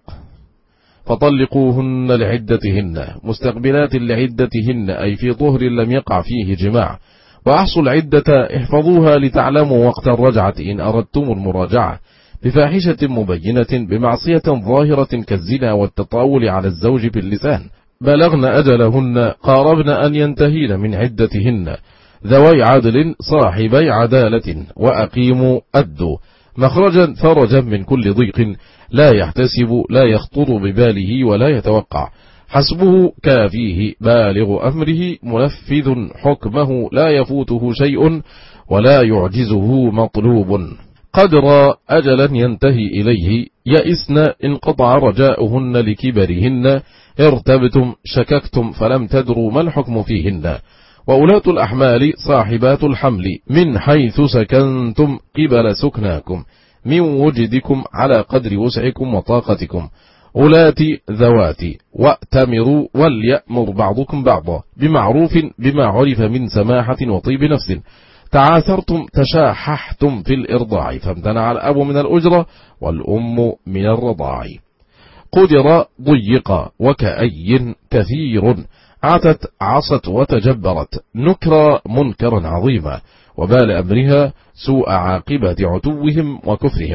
فطلقوهن لعدتهن مستقبلات لعدتهن، أي في طهر لم يقع فيه جماع. وأحصوا العدة احفظوها لتعلموا وقت الرجعة إن أردتم المراجعة، بفاحشة مبينة بمعصية ظاهرة كالزنا والتطاول على الزوج باللسان. بلغن أجلهن قاربن أن ينتهين من عدتهن، ذوي عدل صاحبي عدالة، وأقيموا أدوا مخرجا فرجا من كل ضيق، لا يحتسب لا يخطر بباله ولا يتوقع. حسبه كافيه بالغ أمره، منفذ حكمه لا يفوته شيء ولا يعجزه مطلوب. قدر أجلا ينتهي إليه، يئسن انقطع رجاؤهن لكبرهن، ارتبتم شككتم فلم تدروا ما الحكم فيهن. وأولاة الأحمال صاحبات الحمل، من حيث سكنتم قبل سكناكم، من وجدكم على قدر وسعكم وطاقتكم. أولاتي ذواتي، وأتمروا وليأمر بعضكم بعضا بمعروف بما عرف من سماحة وطيب نفس. تعاثرتم تشاححتم في الإرضاع، فامتنع الأب من الأجرة والأم من الرضاع. قدر ضيق، وكأي كثير، عتت عصت وتجبرت، نكر منكرا عظيما، وبال أمرها سوء عاقبة عتوهم وكفرهم.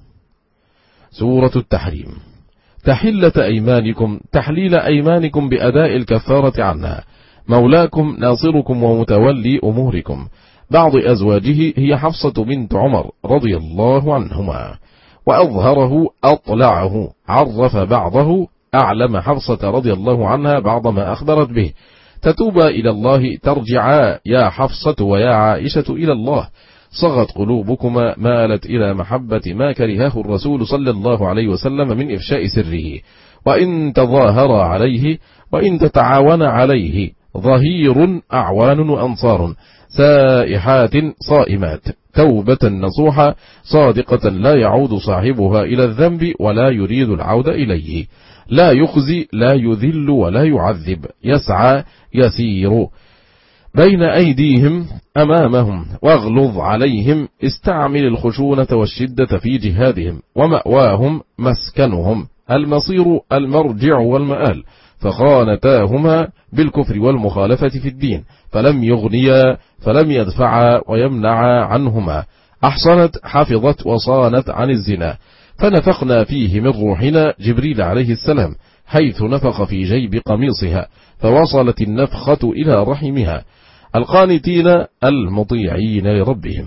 سورة التحريم. تحلة أيمانكم، تحليل أيمانكم بأداء الكفارة عنها. مولاكم ناصركم ومتولي أموركم. بعض أزواجه هي حفصة بنت عمر رضي الله عنهما. وأظهره أطلعه، عرف بعضه، أعلم حفصة رضي الله عنها بعض ما أخبرت به. تتوبا إلى الله، ترجعا يا حفصة ويا عائشة إلى الله. صغت قلوبكما، مالت إلى محبة ما كرهه الرسول صلى الله عليه وسلم من إفشاء سره. وإن تظاهر عليه وإن تتعاون عليه، ظهير أعوان وأنصار، سائحات صائمات، توبة نصوحة صادقة لا يعود صاحبها إلى الذنب ولا يريد العود إليه. لا يخزي لا يذل ولا يعذب، يسعى يسير. بين أيديهم أمامهم واغلظ عليهم، استعمل الخشونة والشدة في جهادهم، ومأواهم مسكنهم، المصير المرجع والمآل، فخانتاهما بالكفر والمخالفة في الدين، فلم يغنيا فلم يدفعا ويمنعا عنهما. أحصنت حفظت وصانت عن الزنا، فنفخنا فيه من روحنا جبريل عليه السلام، حيث نفخ في جيب قميصها، فوصلت النفخة إلى رحمها. القانتين المطيعين لربهم.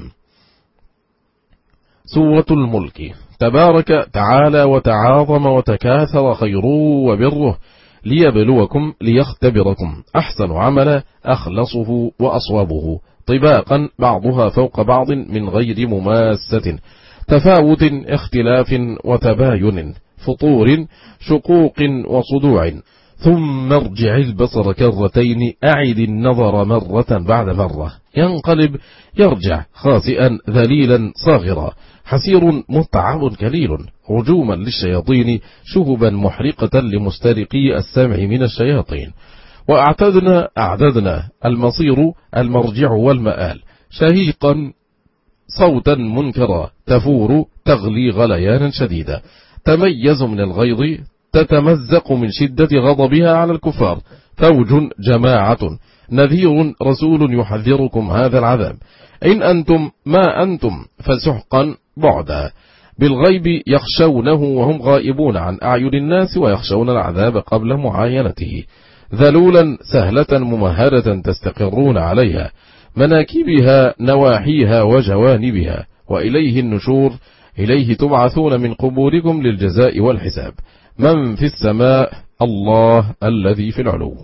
سورة الملك. تبارك تعالى وتعاظم وتكاثر خيره وبره، ليبلوكم ليختبركم أحسن عملا أخلصه وأصوابه، طباقا بعضها فوق بعض من غير مماسة، تفاوت اختلاف وتباين، فطور شقوق وصدوع، ثم ارجع البصر كرتين، أعد النظر مرة بعد مرة، ينقلب يرجع خاسئا ذليلا صاغرا، حسير متعب كليل، هجوما للشياطين، شهبا محرقة لمسترقي السمع من الشياطين. وأعتدنا أعددنا، المصير المرجع والمآل، شهيقا صوتا منكرا، تفور تغلي غليانا شديدا، تميز من الغيظ، تتمزق من شدة غضبها على الكفار، فوج جماعة، نذير رسول يحذركم هذا العذاب، إن أنتم ما أنتم فسحقا بعدا. بالغيب يخشونه وهم غائبون عن أعين الناس، ويخشون العذاب قبل معاينته. ذلولا سهلة ممهدة تستقرون عليها، مناكبها نواحيها وجوانبها، وإليه النشور، إليه تبعثون من قبوركم للجزاء والحساب. من في السماء؟ الله الذي في العلو.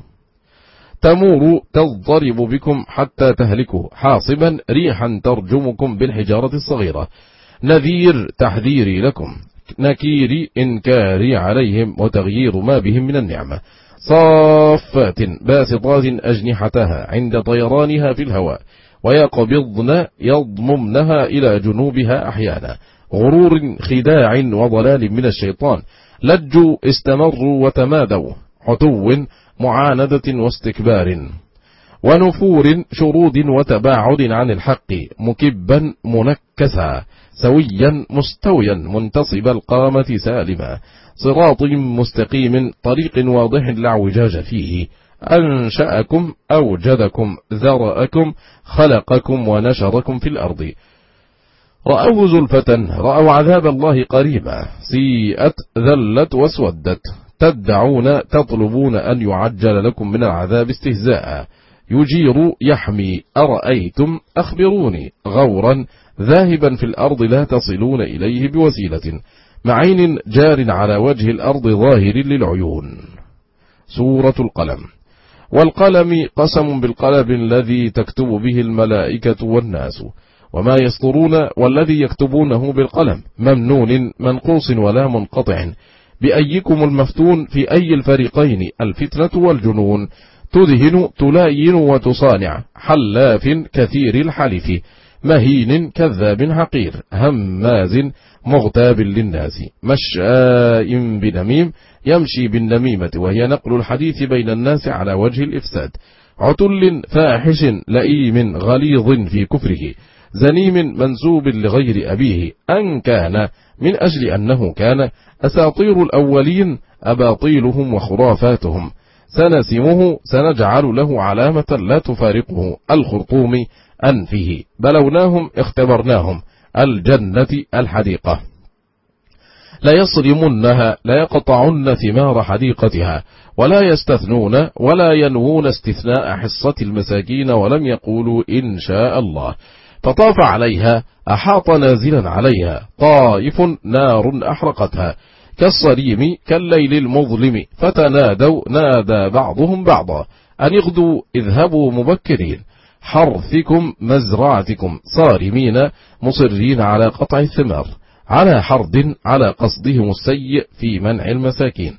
تمور تضرب بكم حتى تهلكوا، حاصبا ريحا ترجمكم بالحجارة الصغيرة، نذير تحذيري لكم، نكير إنكاري عليهم، وتغيير ما بهم من النعمة. صافات باسطات أجنحتها عند طيرانها في الهواء، ويقبضن يضممنها إلى جنوبها أحيانا، غرور خداع وضلال من الشيطان، لجوا استمروا وتمادوا، عتو معاندة واستكبار، ونفور شرود وتباعد عن الحق، مكبا منكسا، سويا مستويا منتصب القامة سالما، صراط مستقيم، طريق واضح لا اعوجاج فيه، أنشأكم أوجدكم ذرأكم خلقكم ونشركم في الأرض. رأوه زلفة، رأوا عذاب الله قريبا، سيئت ذلت وسودت، تدعون تطلبون أن يعجل لكم من العذاب استهزاء، يجير يحمي، أرأيتم أخبروني، غورا ذاهبا في الأرض لا تصلون إليه بوسيلة، معين جار على وجه الأرض ظاهر للعيون. سورة القلم. والقلم قسم بالقلم الذي تكتب به الملائكة والناس، وما يسطرون والذي يكتبونه بالقلم، ممنون منقوص ولا منقطع، بأيكم المفتون، في أي الفريقين الفتنة والجنون، تدهن تلاين وتصانع، حلاف كثير الحلف، مهين كذاب حقير، هماز مغتاب للناس، مشاء بنميم، يمشي بالنميمة وهي نقل الحديث بين الناس على وجه الإفساد، عتل فاحش لئيم غليظ في كفره، زنيم منسوب لغير أبيه، أن كان من أجل أنه كان، أساطير الأولين أباطيلهم وخرافاتهم، سنسمه سنجعل له علامة لا تفارقه، الخرطوم أنفه، بلوناهم اختبرناهم، الجنة الحديقة، لا يصرمنها لا يقطعن ثمار حديقتها، ولا يستثنون ولا ينوون استثناء حصة المساكين، ولم يقولوا إن شاء الله، فطاف عليها أحاط نازلا عليها، طائف نار أحرقتها، كالصريم كالليل المظلم، فتنادوا نادى بعضهم بعضا، أن اغدوا اذهبوا مبكرين، حرثكم مزرعتكم، صارمين مصرين على قطع الثمار، على حرد على قصدهم السيء في منع المساكين،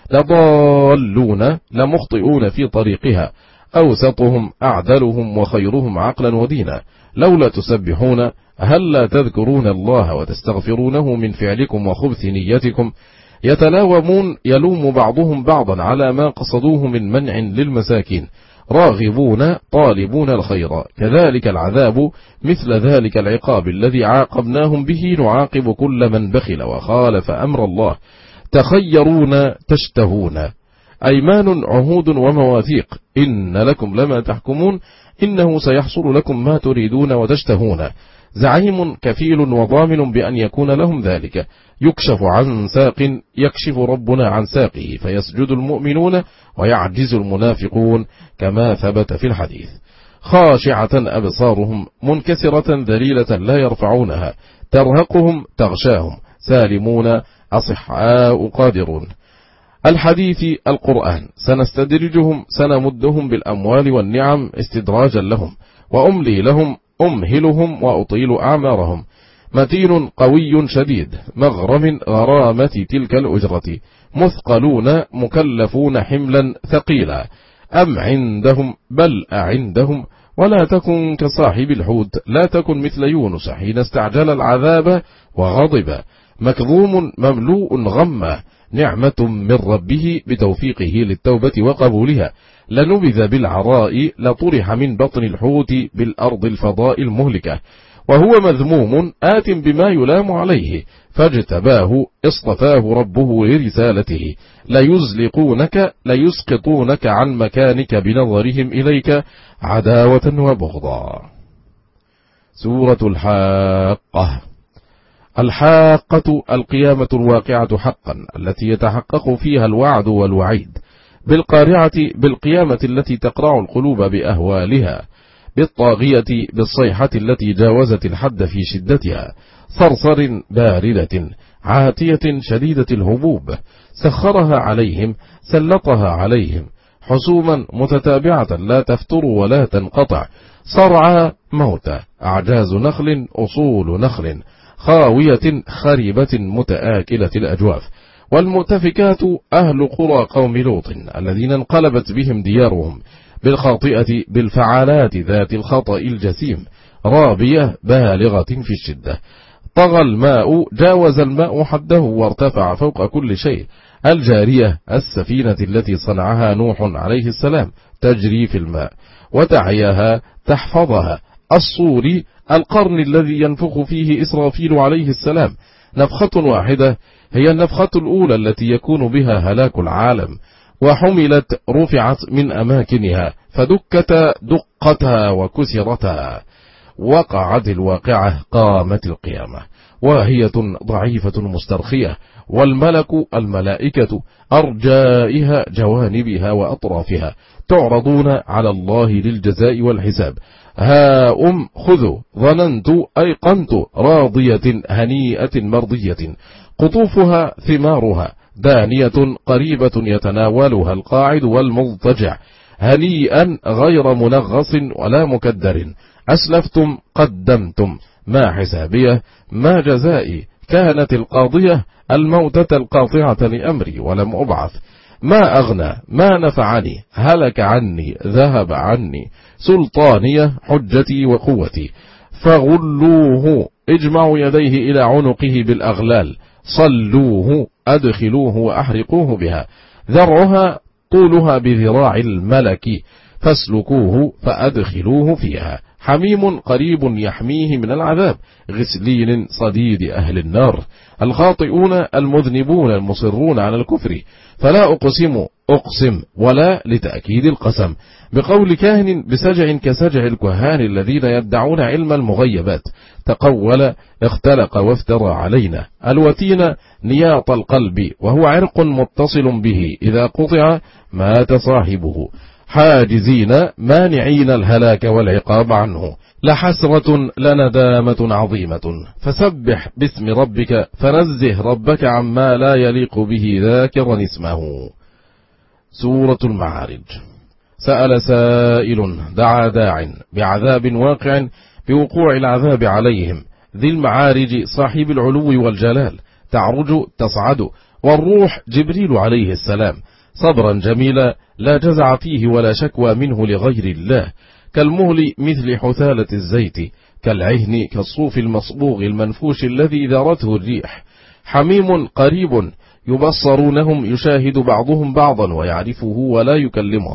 لضالون لمخطئون في طريقها، أوسطهم أعدلهم وخيرهم عقلا ودينا، لولا تسبحون هل لا تذكرون الله وتستغفرونه من فعلكم وخبث نيتكم، يتلاومون يلوم بعضهم بعضا على ما قصدوه من منع للمساكين، راغبون طالبون الخير، كذلك العذاب مثل ذلك العقاب الذي عاقبناهم به نعاقب كل من بخل وخالف أمر الله. تخيرون تشتهون، أيمان عهود ومواثيق، إن لكم لما تحكمون، إنه سيحصل لكم ما تريدون وتشتهون. زعيم كفيل وضامن بأن يكون لهم ذلك، يكشف عن ساق يكشف ربنا عن ساقه، فيسجد المؤمنون ويعجز المنافقون كما ثبت في الحديث. خاشعة أبصارهم منكسرة ذليلة لا يرفعونها، ترهقهم تغشاهم، سالمون أصحاء قادرون. الحديث القرآن، سنستدرجهم سنمدهم بالأموال والنعم استدراجا لهم، وأملي لهم أمهلهم وأطيل أعمارهم. متين قوي شديد مغرم غرامة تلك الأجرة، مثقلون مكلفون حملا ثقيلا. أم عندهم بل أعندهم، ولا تكن كصاحب الحوت، لا تكن مثل يونس حين استعجل العذاب وغضب، مكظوم مملوء غما، نعمة من ربه بتوفيقه للتوبة وقبولها. لنبذ بالعراء لطرح من بطن الحوت بالأرض الفضاء المهلكة، وهو مذموم آت بما يلام عليه، فاجتباه اصطفاه ربه لرسالته. ليزلقونك ليسقطونك عن مكانك بنظرهم إليك عداوة وبغضا. سورة الحاقة. الحاقة القيامة الواقعة حقا، التي يتحقق فيها الوعد والوعيد، بالقارعة بالقيامة التي تقرع القلوب بأهوالها، بالطاغية بالصيحة التي جاوزت الحد في شدتها، صرصر باردة عاتية شديدة الهبوب، سخرها عليهم سلطها عليهم، حسوما متتابعة لا تفتر ولا تنقطع، صرعى موتى، أعجاز نخل أصول نخل، خاوية خريبة متآكلة الأجواف. والمؤتفكات أهل قرى قوم لوط الذين انقلبت بهم ديارهم، بالخاطئة بالفعالات ذات الخطأ الجسيم، رابية بالغة في الشدة. طغى الماء جاوز الماء حده وارتفع فوق كل شيء. الجارية السفينة التي صنعها نوح عليه السلام تجري في الماء وتعياها تحفظها. الصور القرن الذي ينفخ فيه إسرافيل عليه السلام، نفخة واحدة هي النفخة الأولى التي يكون بها هلاك العالم، وحملت رفعت من أماكنها فدكت دقتها وكسرتها. وقعت الواقعة، قامت القيامة، واهية ضعيفة مسترخية، والملك الملائكة أرجائها جوانبها وأطرافها، تعرضون على الله للجزاء والحساب. ها أم خذوا ظننت أيقنت، راضية هنيئة مرضية، قطوفها ثمارها دانية قريبة يتناولها القاعد والمضطجع، هنيئا غير منغص ولا مكدر. أسلفتم قدمتم، ما حسابيه ما جزائي، كانت القاضية الموتة القاطعة لأمري ولم أبعث. ما أغنى ما نفعني، هلك عني ذهب عني، سلطانية حجتي وقوتي. فغلوه، اجمعوا يديه إلى عنقه بالأغلال، صلوه أدخلوه وأحرقوه بها، ذرعها طولها بذراع الملك، فاسلكوه فأدخلوه فيها. حميم قريب يحميه من العذاب، غسلين صديد أهل النار. الخاطئون المذنبون المصرون على الكفر، فلا أقسم أقسم ولا لتأكيد القسم، بقول كاهن بسجع كسجع الكهان الذين يدعون علم المغيبات. تقول اختلق وافترى علينا. الوتين نياط القلب، وهو عرق متصل به، إذا قطع مات صاحبه. حاجزين مانعين الهلاك والعقاب عنه، لحسرة لندامة عظيمة. فسبح باسم ربك، فنزه ربك عما لا يليق به ذاكرا اسمه. سورة المعارج. سأل سائل دعا داع بعذاب واقع بوقوع العذاب عليهم، ذي المعارج صاحب العلو والجلال، تعرج تصعد، والروح جبريل عليه السلام، صبرا جميلا لا جزع فيه ولا شكوى منه لغير الله، كالمهل مثل حثالة الزيت، كالعهن كالصوف المصبوغ المنفوش الذي ذرته الريح. حميم قريب يبصرونهم، يشاهد بعضهم بعضا ويعرفه ولا يكلمه،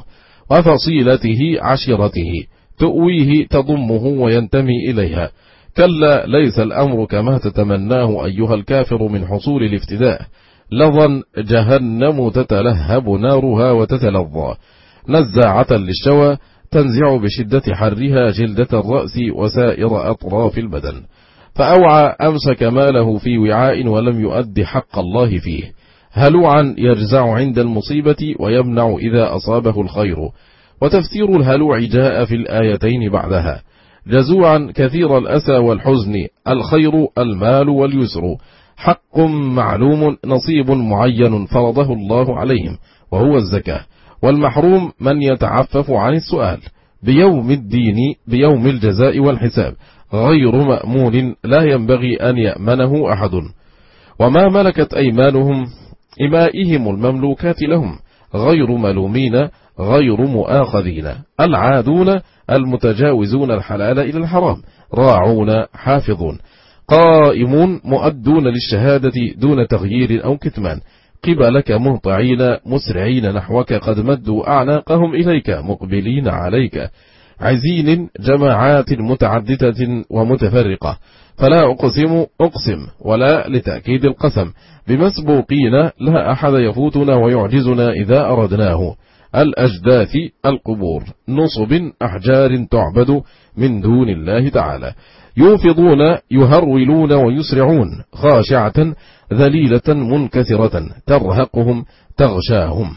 وفصيلته عشيرته، تؤويه تضمه وينتمي إليها. كلا ليس الأمر كما تتمناه أيها الكافر من حصول الافتداء. لظى جهنم تتلهب نارها وتتلظى، نزاعة للشوى، تنزع بشدة حرها جلدة الرأس وسائر أطراف البدن. فأوعى أمسك ماله في وعاء ولم يؤد حق الله فيه، هلوعا يجزع عند المصيبة ويمنع إذا أصابه الخير. وتفسير الهلوع جاء في الآيتين بعدها: جزوعا كثير الأسى والحزن، الخير المال واليسر، حق معلوم نصيب معين فرضه الله عليهم وهو الزكاة. والمحروم من يتعفف عن السؤال بيوم الدين، بيوم الجزاء والحساب، غير مأمون لا ينبغي أن يأمنه أحد. وما ملكت أيمانهم إمائهم المملوكات لهم، غير ملومين غير مؤاخذين، العادون المتجاوزون الحلال إلى الحرام، راعون حافظون، قائمون مؤدون للشهادة دون تغيير أو كتمان، قبلك مهطعين مسرعين نحوك، قد مدوا أعناقهم إليك مقبلين عليك، عزين جماعات متعددة ومتفرقة، فلا أقسم أقسم ولا لتأكيد القسم، بمسبوقين لا أحد يفوتنا ويعجزنا إذا أردناه، الأجداث القبور، نصب أحجار تعبد من دون الله تعالى، يوفضون يهرولون ويسرعون، خاشعة ذليلة منكسرة، ترهقهم تغشاهم.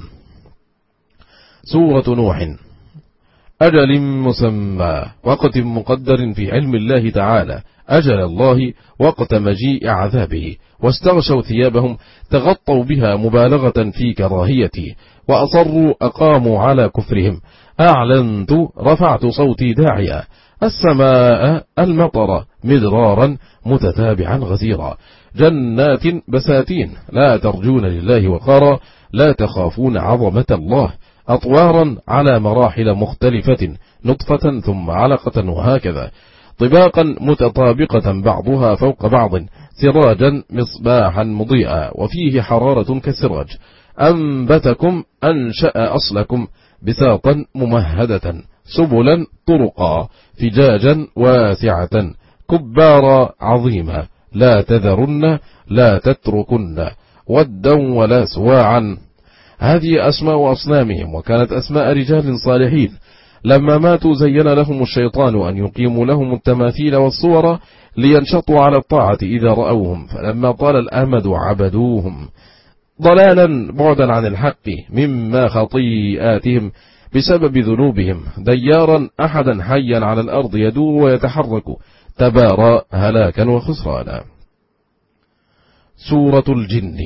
سورة نوح. أجل مسمى، وقت مقدر في علم الله تعالى، أجل الله وقت مجيء عذابه، واستغشوا ثيابهم تغطوا بها مبالغة في كراهيتي، وأصروا أقاموا على كفرهم، أعلنت رفعت صوتي داعيا، السماء المطر مدرارا متتابعا غزيرا، جنات بساتين لا ترجون لله وقارا، لا تخافون عظمة الله، أطوارا على مراحل مختلفة، نطفة ثم علقة وهكذا، طباقا متطابقة بعضها فوق بعض، سراجا مصباحا مضيئا، وفيه حرارة كالسراج، أنبتكم أنشأ أصلكم بساطا ممهدة، سبلا طرقا، فجاجا واسعة، كبارا عظيما، لا تذرن لا تتركن، ودا ولا سواعا. هذه أسماء أصنامهم، وكانت أسماء رجال صالحين. لما ماتوا زين لهم الشيطان أن يقيموا لهم التماثيل والصور لينشطوا على الطاعة إذا رأوهم، فلما طال الأمد عبدوهم، ضلالا بعدا عن الحق مما خطيئاتهم بسبب ذنوبهم، ديارا أحدا حيا على الأرض يدور ويتحرك، تبارى هلاكا وخسرانا. سورة الجن.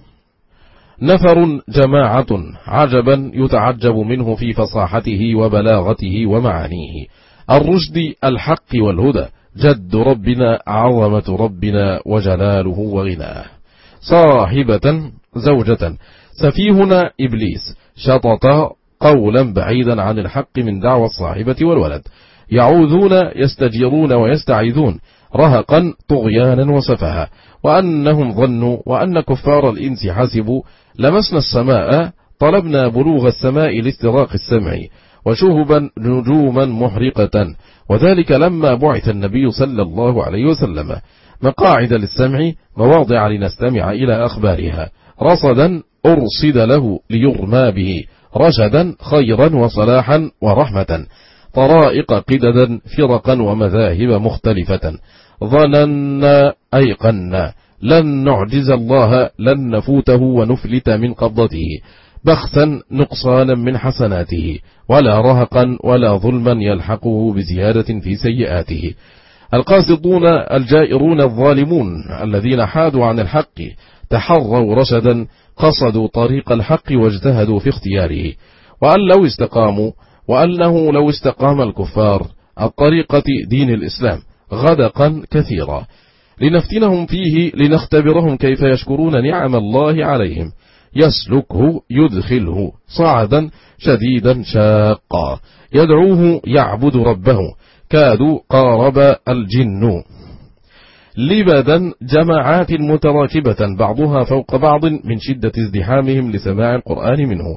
نفر جماعة عجبا يتعجب منه في فصاحته وبلاغته ومعانيه، الرشد الحق والهدى، جد ربنا عظمة ربنا وجلاله وغناه. صاحبة زوجة، سفيهنا إبليس شطط قولا بعيدا عن الحق من دعوى الصاحبة والولد، يعوذون يستجيرون ويستعيذون، رهقا طغيانا وسفها، وأنهم ظنوا وأن كفار الإنس حسبوا لمسنا السماء طلبنا بلوغ السماء لاستراق السمع، وشهبا نجوما محرقة، وذلك لما بعث النبي صلى الله عليه وسلم، مقاعد للسمع مواضع لنستمع إلى أخبارها، رصدا أرصد له ليرمى به، رشدا خيرا وصلاحا ورحمة، طرائق قددا فرقا ومذاهب مختلفة، ظننا أيقنا لن نعجز الله لن نفوته ونفلت من قبضته، بخسا نقصانا من حسناته، ولا رهقا ولا ظلما يلحقه بزيادة في سيئاته. القاسطون الجائرون الظالمون الذين حادوا عن الحق تحروا رشدا، قصدوا طريق الحق واجتهدوا في اختياره، وأن لو استقاموا وأنه لو استقام الكفار الطريقة دين الإسلام غدقا كثيرا، لنفتنهم فيه لنختبرهم كيف يشكرون نعم الله عليهم، يسلكه يدخله صعدا شديدا شاقا، يدعوه يعبد ربه، كادوا قارب الجن، لبدا جماعات متراكبة بعضها فوق بعض من شدة ازدحامهم لسماع القرآن منه،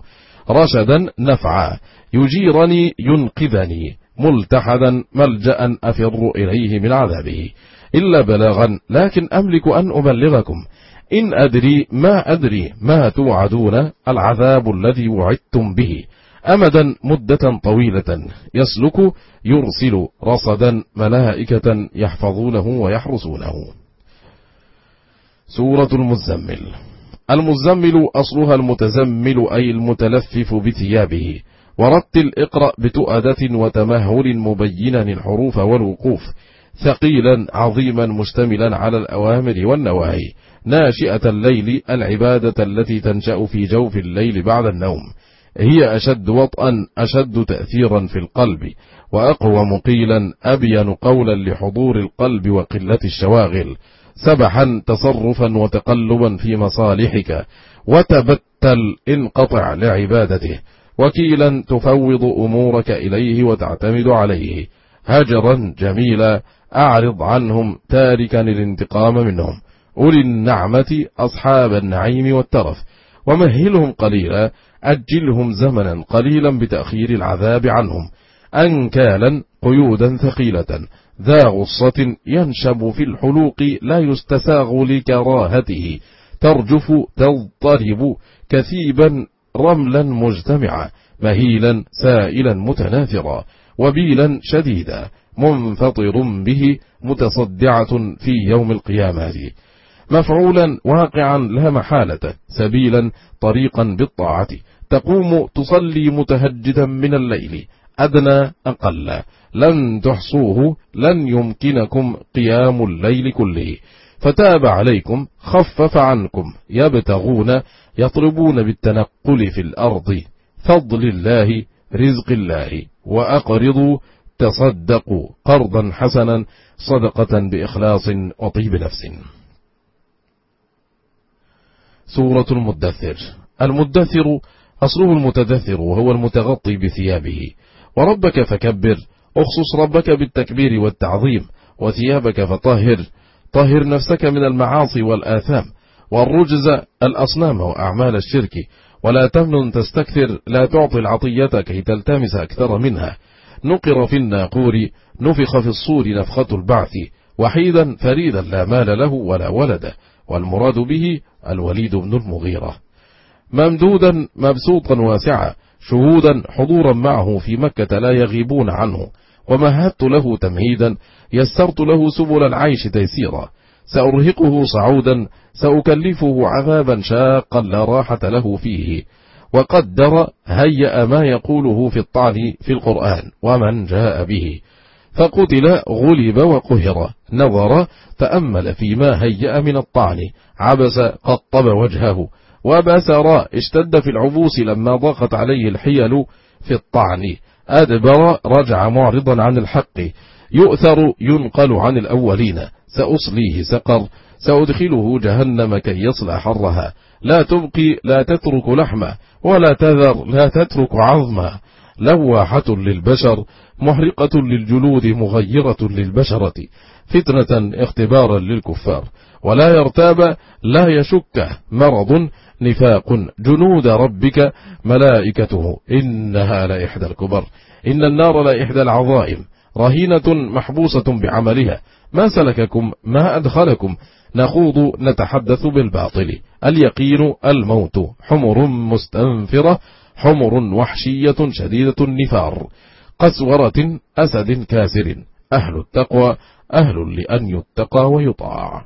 رشدا نفعا، يجيرني ينقذني، ملتحدا ملجأ أفر إليه من عذابه، إلا بلاغا لكن أملك أن أبلغكم، إن أدري ما أدري ما توعدون، العذاب الذي وعدتم به، أمدا مدة طويلة، يسلك يرسل رصدا ملائكة يحفظونه ويحرسونه. سورة المزمل. المزمل أصلها المتزمل أي المتلفف بثيابه، ورتل اقرأ بتؤدة وتمهل مبينا الحروف والوقوف، ثقيلا عظيما مشتملا على الأوامر والنواهي، ناشئة الليل العبادة التي تنشأ في جوف الليل بعد النوم، هي أشد وطئا أشد تأثيرا في القلب، وأقوى مقيلا أبين قولا لحضور القلب وقلة الشواغل، سبحا تصرفا وتقلبا في مصالحك، وتبتل انقطع لعبادته، وكيلا تفوض أمورك إليه وتعتمد عليه، هجرا جميلا أعرض عنهم تاركا الانتقام منهم، أولي النعمة أصحاب النعيم والترف، ومهلهم قليلا أجلهم زمنا قليلا بتأخير العذاب عنهم، أنكالا قيودا ثقيلة، ذا غصة ينشب في الحلوق لا يستساغ لكراهته، ترجف تضطرب كثيبا رملا مجتمعا، مهيلا سائلا متناثرا، وبيلا شديدا منفطر به متصدعة في يوم القيامة، مفعولا واقعا لا محالة، سبيلا طريقا بالطاعة، تقوم تصلي متهجدا من الليل، أدنى أقل لن تحصوه، لن يمكنكم قيام الليل كله، فتاب عليكم خفف عنكم، يبتغون يطلبون بالتنقل في الأرض، فضل الله رزق الله، وأقرضوا تصدقوا قرضا حسنا، صدقة بإخلاص وطيب نفس. سورة المدثر. المدثر أصله المتدثر وهو المتغطي بثيابه، وربك فكبر، اخصص ربك بالتكبير والتعظيم، وثيابك فطهر، طهر نفسك من المعاصي والآثام والرجز الأصنام وأعمال الشرك، ولا تمنن تستكثر، لا تعطي العطية كي تلتمس أكثر منها، نقر في الناقور، نفخ في الصور نفخة البعث، وحيدا فريدا لا مال له ولا ولد، والمراد به الوليد بن المغيرة، ممدودا مبسوطا واسعا، شهودا حضورا معه في مكة لا يغيبون عنه، ومهدت له تمهيدا، يسرت له سبل العيش تيسيرا، سأرهقه صعودا، سأكلفه عذابا شاقا لا راحة له فيه، وقدر هيأ ما يقوله في الطعن في القرآن ومن جاء به، فقتل غلب وقهر، نظر تأمل فيما هيأ من الطعن، عبس قطب وجهه، وبسر اشتد في العبوس لما ضاقت عليه الحيل في الطعن، أدبر رجع معرضا عن الحق، يؤثر ينقل عن الأولين، سأصليه سقر، سأدخله جهنم كي يصلى حرها، لا تبقي لا تترك لحمه، ولا تذر لا تترك عظمه، لواحة للبشر، محرقة للجلود، مغيرة للبشرة، فتنة اختبارا للكفار، ولا يرتاب لا يشك، مرض نفاق، جنود ربك ملائكته، إنها لإحدى الكبر، إن النار لإحدى العظائم، رهينة محبوسة بعملها، ما سلككم ما أدخلكم، نخوض نتحدث بالباطل، اليقين الموت، حمر مستنفرة، حمر وحشية شديدة النفار، قسورة أسد كاسر، أهل التقوى أهل لأن يتقى ويطاع.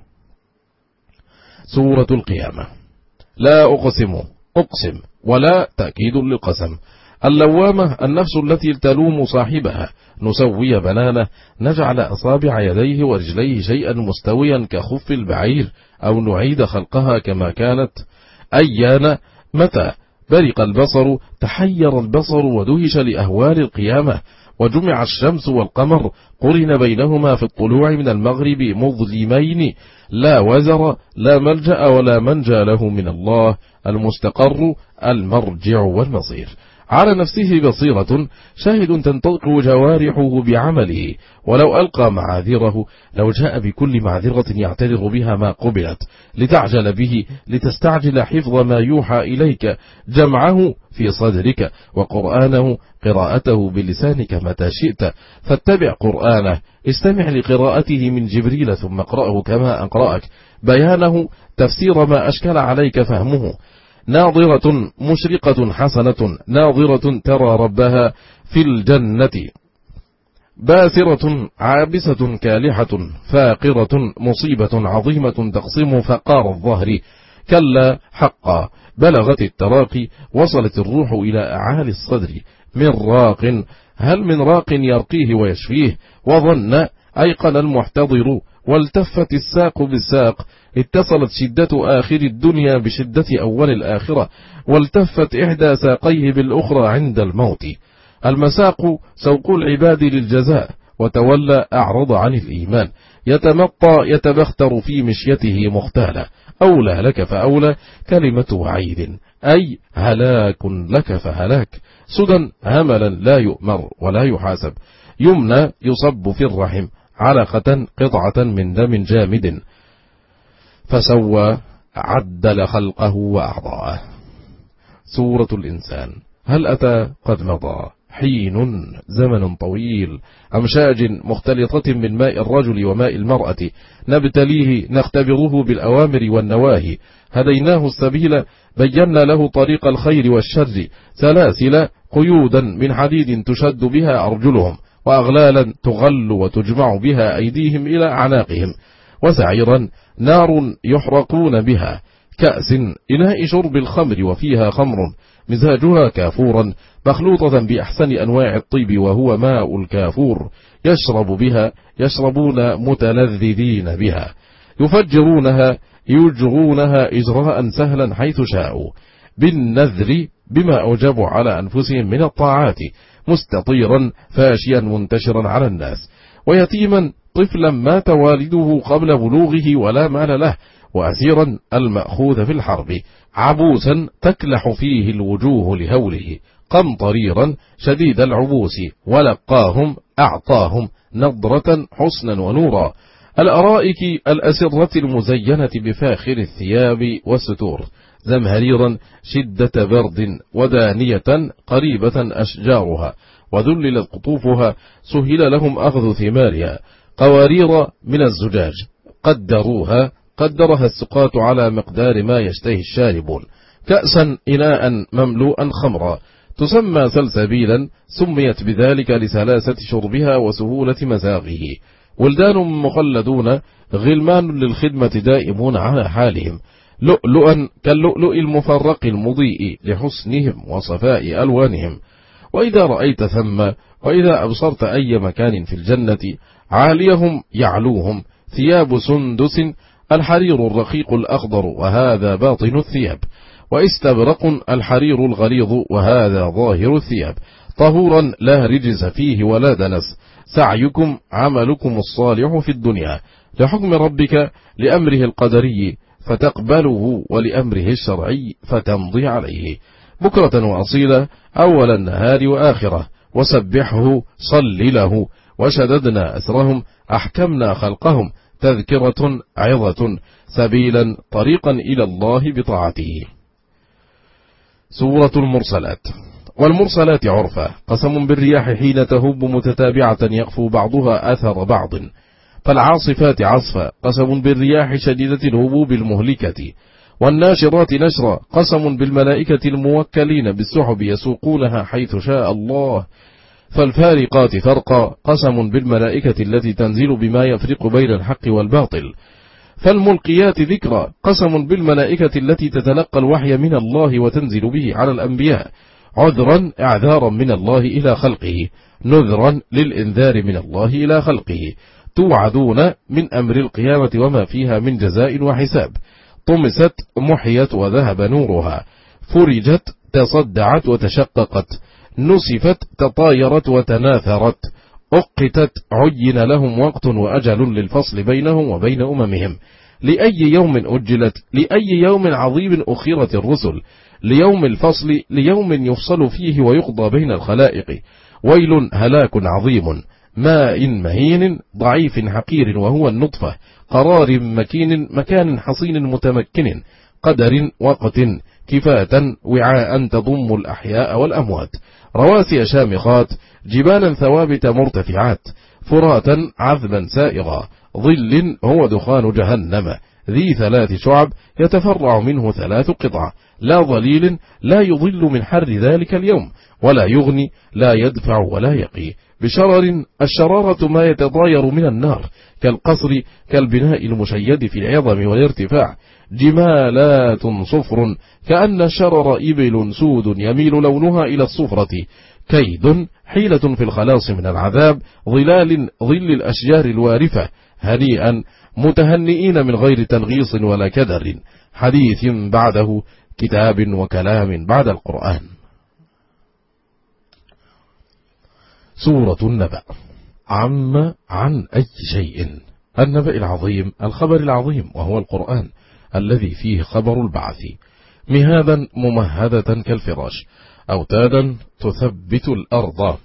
سورة القيامة. لا أقسم، أقسم، ولا تأكيد للقسم، اللوامة النفس التي تلوم صاحبها، نسوي بنانه، نجعل أصابع يديه ورجليه شيئا مستويا كخف البعير، أو نعيد خلقها كما كانت، أيان متى برق البصر، تحير البصر ودهش لأهوال القيامة، وجمع الشمس والقمر، قرن بينهما في الطلوع من المغرب مظلمين، لا وزر لا ملجأ ولا منجى له من الله، المستقر المرجع والمصير، على نفسه بصيرة، شاهد تنطق جوارحه بعمله، ولو ألقى معاذيره لو جاء بكل معذرة يعتذر بها ما قبلت، لتعجل به، لتستعجل حفظ ما يوحى إليك، جمعه في صدرك، وقرآنه قراءته بلسانك متى شئت، فاتبع قرآنه، استمع لقراءته من جبريل ثم اقرأه كما أقرأك، بيانه تفسير ما أشكل عليك فهمه. ناظرة مشرقة حسنة، ناظرة ترى ربها في الجنة، باسرة عابسة كالحة، فاقرة مصيبة عظيمة تقسم فقار الظهر، كلا حقا بلغت التراقي، وصلت الروح إلى أعالي الصدر، من راق هل من راق يرقيه ويشفيه، وظن أيقن المحتضر، والتفت الساق بالساق، اتصلت شدة آخر الدنيا بشدة أول الآخرة، والتفت إحدى ساقيه بالأخرى عند الموت. المساق سوق العباد للجزاء، وتولى أعرض عن الإيمان، يتمطى يتبختر في مشيته مختالا، أولى لك فأولى كلمة وعيد، أي هلاك لك فهلاك، سدى هملا لا يؤمر ولا يحاسب، يمنى يصب في الرحم، علقة قطعة من دم جامد، فسوى عدل خلقه وأعضاءه. سورة الإنسان. هل أتى قد مضى حين زمن طويل، أمشاج مختلطة من ماء الرجل وماء المرأة، نبتليه نختبره بالأوامر والنواهي، هديناه السبيل بينا له طريق الخير والشر، سلاسل قيودا من حديد تشد بها أرجلهم، وأغلالا تغل وتجمع بها أيديهم إلى أعناقهم، وسعيرا نار يحرقون بها، كأس إناء شرب الخمر وفيها خمر مزاجها كافورا مخلوطة بأحسن أنواع الطيب وهو ماء الكافور، يشرب بها يشربون متلذذين بها، يفجرونها يجرونها إجراء سهلا حيث شاءوا، بالنذر بما أوجبوا على أنفسهم من الطاعات، مستطيرا فاشيا منتشرا على الناس، ويتيما طفلا مات والده قبل بلوغه ولا مال له، وأسيرا المأخوذ في الحرب، عبوسا تكلح فيه الوجوه لهوله، قمطريرا شديد العبوس، ولقاهم أعطاهم نضرة حسنا ونورا، الأرائك الأسرة المزينة بفاخر الثياب والستور، زمهريرا شدة برد، ودانية قريبة أشجارها، وذللت قطوفها، سهل لهم أخذ ثمارها، قوارير من الزجاج قدروها قدرها السقاة على مقدار ما يشتهي الشاربون، كأسا إناء مملوءا خمرا، تسمى سلسبيلا، سميت بذلك لسلاسة شربها وسهولة مزاغه، ولدان مخلدون غلمان للخدمة دائمون على حالهم، لؤلؤا كاللؤلؤ المفرق المضيء لحسنهم وصفاء ألوانهم. وإذا رأيت ثم وإذا أبصرت أي مكان في الجنة، عاليهم يعلوهم ثياب سندس، الحرير الرقيق الأخضر وهذا باطن الثياب، واستبرق الحرير الغليظ وهذا ظاهر الثياب، طهورا لا رجس فيه ولا دنس، سعيكم عملكم الصالح في الدنيا، لحكم ربك لأمره القدري فتقبله، ولأمره الشرعي فتمضي عليه، بكرة وأصيلا أول النهار وآخرة، وسبحه صل له، وشددنا أسرهم أحكمنا خلقهم، تذكرة عظة سبيلا طريقا إلى الله بطاعته. سورة المرسلات. والمرسلات عرفا قسم بالرياح حين تهب متتابعة يخفو بعضها أثر بعض، فالعاصفات عصفا قسم بالرياح شديدة الهبوب المهلكة، والناشرات نشرا قسم بالملائكة الموكلين بالسحب يسوقونها حيث شاء الله، فالفارقات فرقا قسم بالملائكة التي تنزل بما يفرق بين الحق والباطل، فالملقيات ذكرا قسم بالملائكة التي تتلقى الوحي من الله وتنزل به على الأنبياء، عذرا اعذارا من الله إلى خلقه، نذرا للإنذار من الله إلى خلقه، توعدون من أمر القيامة وما فيها من جزاء وحساب، طمست محيت وذهب نورها، فرجت تصدعت وتشققت، نسفت تطايرت وتناثرت، أقتت عين لهم وقت وأجل للفصل بينهم وبين أممهم، لأي يوم أجلت، لأي يوم عظيم أخرت الرسل، ليوم الفصل، ليوم يفصل فيه ويقضى بين الخلائق. ويل هلاك عظيم، ماء مهين ضعيف حقير وهو النطفة، قرار مكين مكان حصين متمكن، قدر وقت كفاة وعاء تضم الأحياء والأموات، رواسي شامخات جبالا ثوابت مرتفعات، فراتا عذبا سائغا، ظل هو دخان جهنم، ذي ثلاث شعب يتفرع منه ثلاث قطع، لا ظليل لا يضل من حر ذلك اليوم، ولا يغني لا يدفع ولا يقي، بشرر الشرارة ما يتضاير من النار، كالقصر كالبناء المشيد في العظم والارتفاع، جمالات صفر كأن شرر إبل سود يميل لونها إلى الصفرة، كيد حيلة في الخلاص من العذاب، ظلال ظل الأشجار الوارفة، هنيئا متهنئين من غير تنغيص ولا كدر، حديث بعده كتاب وكلام بعد القرآن. سورة النبأ. عم عن أي شيء، النبأ العظيم، الخبر العظيم، وهو القرآن الذي فيه خبر البعث، مهادا ممهدة كالفراش، أوتادا تثبت الأرض،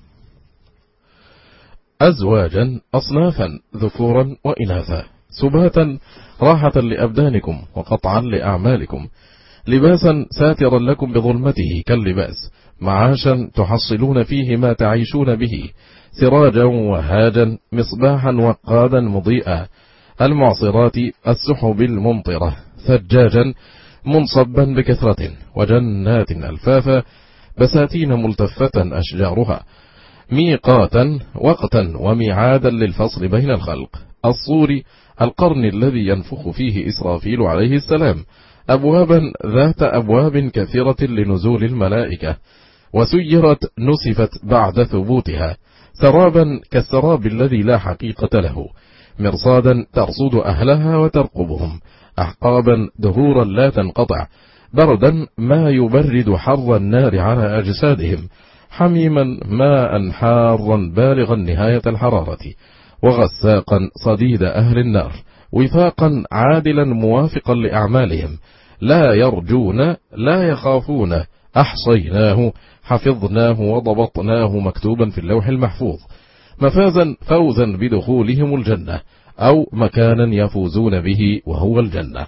أزواجا أصنافا ذكورا وإناثا، سباتا راحة لأبدانكم وقطعا لأعمالكم، لباسا ساترا لكم بظلمته كاللباس، معاشا تحصلون فيه ما تعيشون به، سراجا وهاجا مصباحا وقادا مضيئا، المعصرات السحب الممطرة، ثجاجا منصبا بكثرة، وجنات ألفافا بساتين ملتفة أشجارها، ميقاتا وقتا وميعادا للفصل بين الخلق، الصور القرن الذي ينفخ فيه إسرافيل عليه السلام، أبوابا ذات أبواب كثيرة لنزول الملائكة، وسيرت نسفت بعد ثبوتها، سرابا كالسراب الذي لا حقيقة له، مرصادا ترصد أهلها وترقبهم، أحقابا دهورا لا تنقطع، بردا ما يبرد حر النار على أجسادهم، حميما ماء حارا بالغا نهاية الحرارة، وغساقا صديد أهل النار، وفاقا عادلا موافقا لأعمالهم، لا يرجون لا يخافون، أحصيناه حفظناه وضبطناه مكتوبا في اللوح المحفوظ، مفازا فوزا بدخولهم الجنة، أو مكانا يفوزون به وهو الجنة،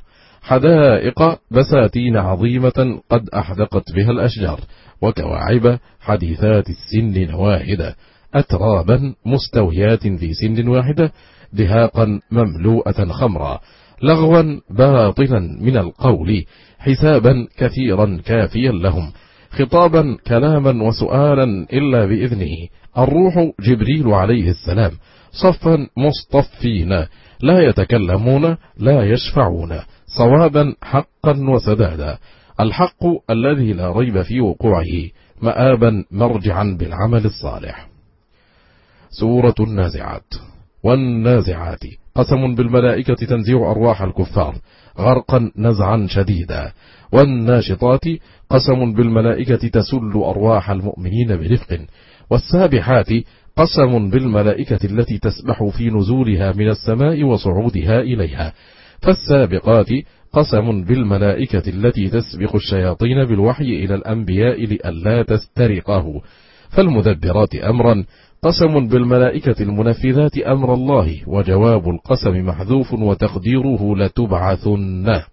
حدائق بساتين عظيمة قد أحدقت بها الأشجار، وكواعب حديثات السن نواهدة، أترابا مستويات في سن واحدة، دهاقا مملوءة خمرا، لغوا باطلا من القول، حسابا كثيرا كافيا لهم، خطابا كلاما وسؤالا إلا بإذنه، الروح جبريل عليه السلام، صفا مصطفين لا يتكلمون لا يشفعون، صوابا حقا وسدادا، الحق الذي لا ريب في وقوعه، مآبا مرجعا بالعمل الصالح. سورة النازعات. والنازعات قسم بالملائكة تنزيع أرواح الكفار غرقا نزعا شديدا، والناشطات قسم بالملائكة تسل أرواح المؤمنين برفق، والسابحات قسم بالملائكة التي تسبح في نزولها من السماء وصعودها إليها، فالسابقات قسم بالملائكة التي تسبق الشياطين بالوحي إلى الأنبياء لئلا تسترقه، فالمدبرات أمرا قسم بالملائكة المنفذات أمر الله، وجواب القسم محذوف وتقديره لتبعثن.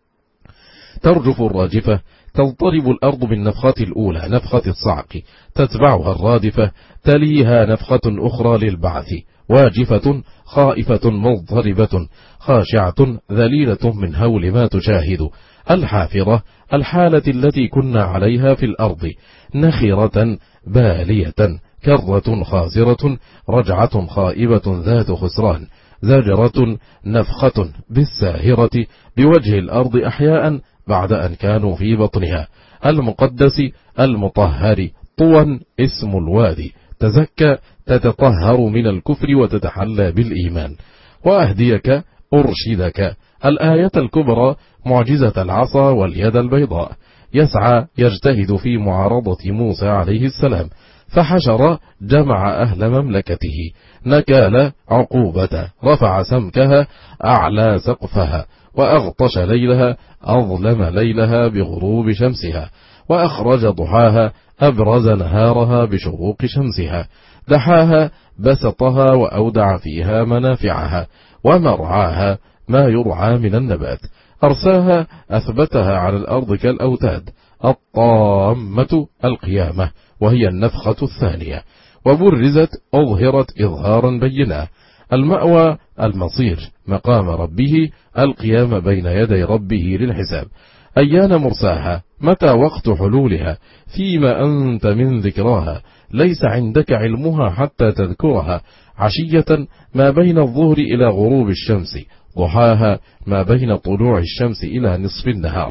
ترجف الراجفة، تضطرب الأرض بالنفخة الأولى نفخة الصعق، تتبعها الرادفة، تليها نفخة أخرى للبعث، واجفة خائفة مضطربة خاشعة ذليلة من هول ما تشاهد، الحافرة الحالة التي كنا عليها في الأرض، نخرة بالية كرة خاسرة رجعة خائبة ذات خسران، زجرة نفخة بالساهرة بوجه الأرض أحياء بعد أن كانوا في بطنها، المقدس المطهر، طوى اسم الوادي، تزكى تتطهر من الكفر وتتحلى بالإيمان، وأهديك أرشدك، الآية الكبرى معجزة العصا واليد البيضاء، يسعى يجتهد في معارضة موسى عليه السلام، فحشر جمع أهل مملكته، نكال عقوبة رفع سمكها أعلى سقفها، وأغطش ليلها أظلم ليلها بغروب شمسها، وأخرج ضحاها أبرز نهارها بشروق شمسها، دحاها بسطها وأودع فيها منافعها، ومرعاها ما يرعى من النبات، أرساها أثبتها على الأرض كالأوتاد، الطامة القيامة وهي النفخة الثانية، وبرزت أظهرت إظهارا بينا، المأوى المصير مقام ربه، القيام بين يدي ربه للحساب، أيان مرساها متى وقت حلولها، فيما أنت من ذكراها، ليس عندك علمها حتى تذكرها، عشية ما بين الظهر إلى غروب الشمس، ضحاها ما بين طلوع الشمس إلى نصف النهار.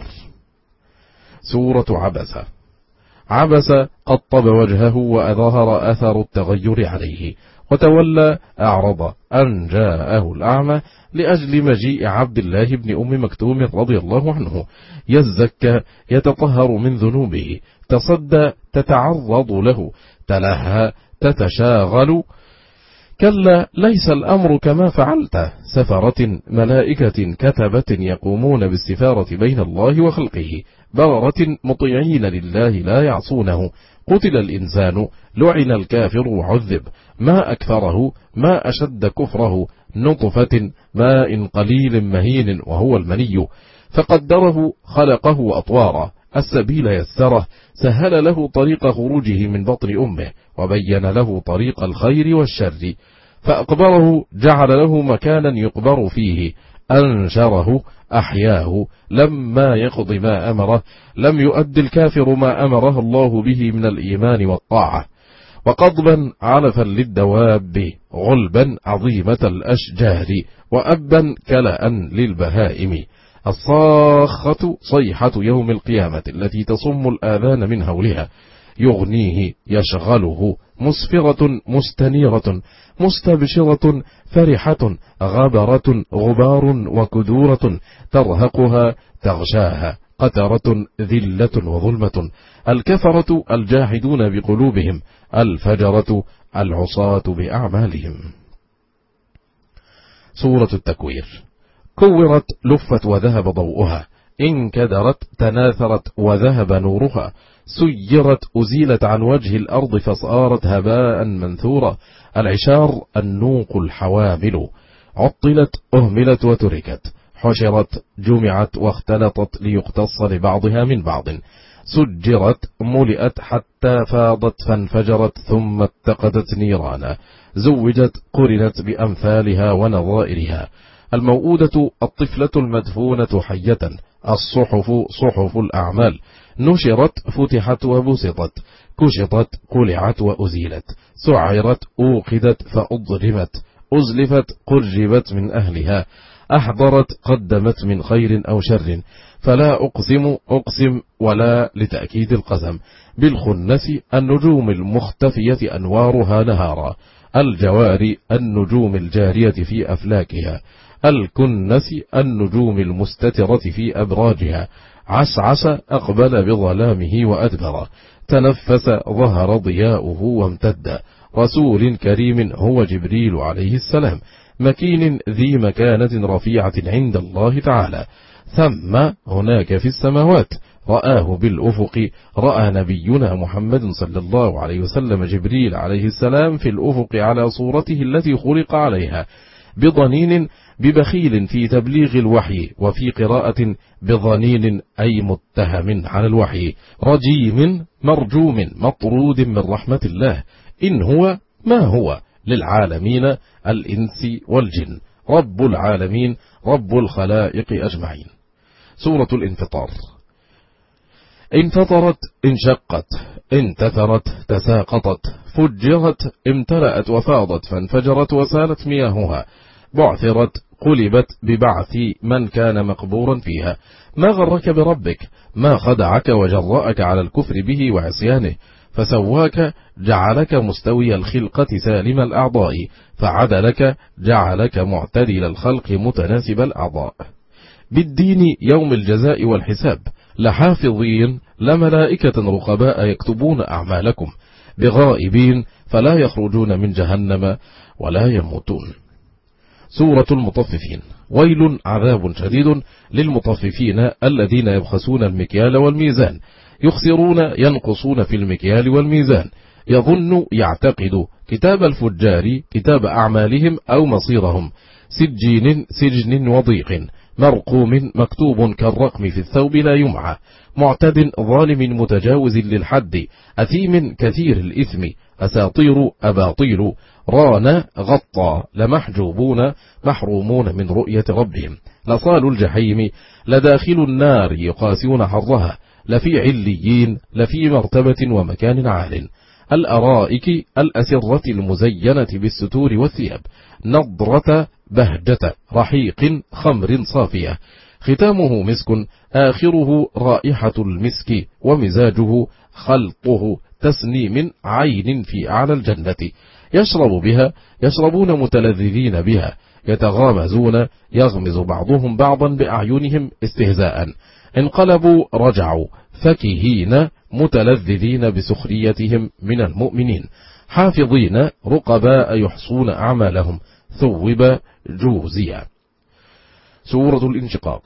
سورة عبس. عبس قطب وجهه وأظهر أثر التغير عليه، وتولى أعرض أن جاءه الأعمى لأجل مجيء عبد الله بن أم مكتوم رضي الله عنه، يزكى يتطهر من ذنوبه، تصدى تتعرض له، تلهى تتشاغل، كلا ليس الأمر كما فعلت، سفرة ملائكة كتبة يقومون بالسفارة بين الله وخلقه، بررة مطيعين لله لا يعصونه، قتل الإنسان لعن الكافر وعذب، ما أكثره ما أشد كفره، نطفة ماء قليل مهين وهو المني، فقدره خلقه أطوارا، السبيل يسره، سهل له طريق خروجه من بطن أمه، وبين له طريق الخير والشر، فأقبره جعل له مكانا يقبر فيه، أنشره أحياه لما يقض ما أمره، لم يؤد الكافر ما أمره الله به من الإيمان والطاعة، وقضبا علفا للدواب، غلبا عظيمة الأشجار، وأبا كلأ للبهائم، الصاخة صيحة يوم القيامة التي تصم الآذان من هولها، يغنيه يشغله، مسفرة مستنيرة، مستبشرة فرحة، غبرة غبار وكدورة، ترهقها تغشاها قترة ذلة وظلمة، الكفرة الجاحدون بقلوبهم، الفجرة العصاة بأعمالهم. سورة التكوير. كورت لفت وذهب ضوءها، انكدرت تناثرت وذهب نورها، سيرت أزيلت عن وجه الأرض فصارت هباء منثورا، العشار النوق الحوامل، عطلت أهملت وتركت، حشرت جمعت واختلطت ليقتص لبعضها من بعض، سجرت ملئت حتى فاضت فانفجرت ثم اتقدت نيرانا، زوجت قرنت بأمثالها ونظائرها، الموؤودة الطفلة المدفونة حية، الصحف صحف الأعمال، نشرت فتحت وبسطت، كشطت قلعت وأزيلت، سعرت أوقدت فأضرمت، أزلفت قرجبت من أهلها، أحضرت قدمت من خير أو شر، فلا أقسم أقسم ولا لتأكيد القسم، بالخنس النجوم المختفية أنوارها نهارا، الجوار النجوم الجارية في أفلاكها، الكنس النجوم المستترة في أبراجها، عسعس أقبل بظلامه وأدبر، تنفس ظهر ضياؤه وامتد، رسول كريم هو جبريل عليه السلام، مكين ذي مكانة رفيعة عند الله تعالى، ثم هناك في السماوات، رآه بالأفق، رأى نبينا محمد صلى الله عليه وسلم جبريل عليه السلام في الأفق على صورته التي خلق عليها، بضنين ببخيل في تبليغ الوحي، وفي قراءة بضنين أي متهم على الوحي، رجيم مرجوم مطرود من رحمة الله، إن هو ما هو للعالمين الإنس والجن، رب العالمين رب الخلائق أجمعين. سورة الانفطار. انفطرت انشقت انتثرت تساقطت فجرت امتلأت وفاضت فانفجرت وسالت مياهها، بعثرت قلبت ببعث من كان مقبورا فيها، ما غرك بربك، ما خدعك وجرأك على الكفر به وعصيانه، فسواك جعلك مستوي الخلقة سالم الأعضاء، فعدلك جعلك معتدل الخلق متناسب الأعضاء، بالدين يوم الجزاء والحساب، لحافظين لملائكة رقباء يكتبون أعمالكم، بغائبين فلا يخرجون من جهنم ولا يموتون. سورة المطففين. ويل عذاب شديد للمطففين الذين يبخسون المكيال والميزان، يخسرون ينقصون في المكيال والميزان، يظن يعتقد كتاب الفجار كتاب أعمالهم أو مصيرهم، سجين سجن وضيق، مرقوم مكتوب كالرقم في الثوب لا يمعى، معتد ظالم متجاوز للحد، أثيم كثير الإثم، أساطير أباطيل، ران غطى، لمحجوبون محرومون من رؤية ربهم، لصال الجحيم، لداخل النار يقاسون حرها، لفي عليين، لفي مرتبة ومكان عال، الأرائك الأسرة المزينة بالستور والثياب، نضرة بهجة رحيق خمر صافية، ختامه مسك، آخره رائحة المسك، ومزاجه خلطه تسنيم عين في أعلى الجنة، يشرب بها يشربون متلذذين بها، يتغامزون يغمز بعضهم بعضا بأعينهم استهزاء، انقلبوا رجعوا فكهين متلذذين بسخريتهم من المؤمنين، حافظين رقباء يحصون أعمالهم، ثوب جوزيا. سورة الانشقاق.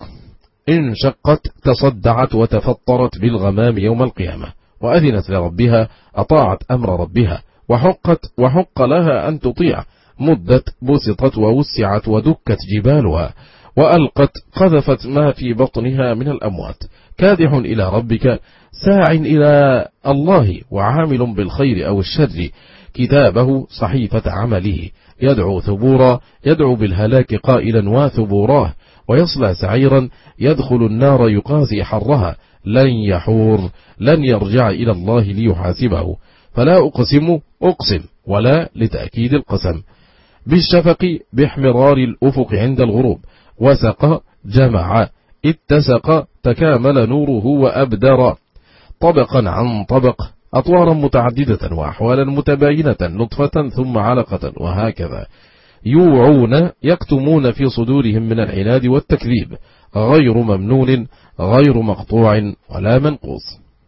انشقت تصدعت وتفطرت بالغمام يوم القيامة، وأذنت لربها، أطاعت أمر ربها، وحقت وحق لها أن تطيع، مدت بسطت ووسعت ودكت جبالها، وألقت قذفت ما في بطنها من الأموات، كادح إلى ربك ساع إلى الله، وعامل بالخير أو الشر، كتابه صحيفة عمله، يدعو ثبورا يدعو بالهلاك قائلا وثبوراه، ويصلى سعيرا يدخل النار يقاسي حرها، لن يحور لن يرجع إلى الله ليحاسبه، فلا أقسم أقسم ولا لتأكيد القسم، بالشفق باحمرار الأفق عند الغروب، وسق جمع اتسق تكامل نوره وأبدر، طبقا عن طبق، أطوارا متعددة وأحوالا متباينة، نطفة ثم علقة وهكذا، يوعون يكتمون في صدورهم من العناد والتكذيب، غير ممنون غير مقطوع ولا منقوص.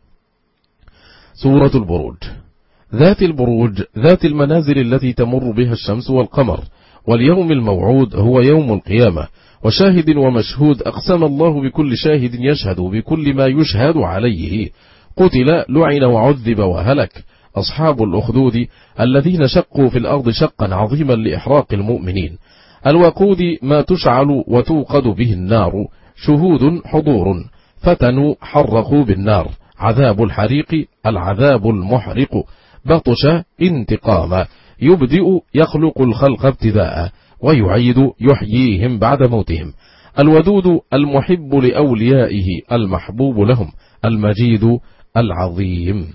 سورة البروج. ذات البروج ذات المنازل التي تمر بها الشمس والقمر، واليوم الموعود هو يوم القيامة، وشاهد ومشهود، أقسم الله بكل شاهد يشهد بكل ما يشهد عليه، قتل لعن وعذب وهلك أصحاب الأخدود الذين شقوا في الأرض شقا عظيما لإحراق المؤمنين، الوقود ما تشعل وتوقد به النار، شهود حضور فتنوا حرقوا بالنار، عذاب الحريق العذاب المحرق، بطش انتقاما، يبدئ يخلق الخلق ابتداء، ويعيد يحييهم بعد موتهم، الودود المحب لأوليائه المحبوب لهم، المجيد العظيم.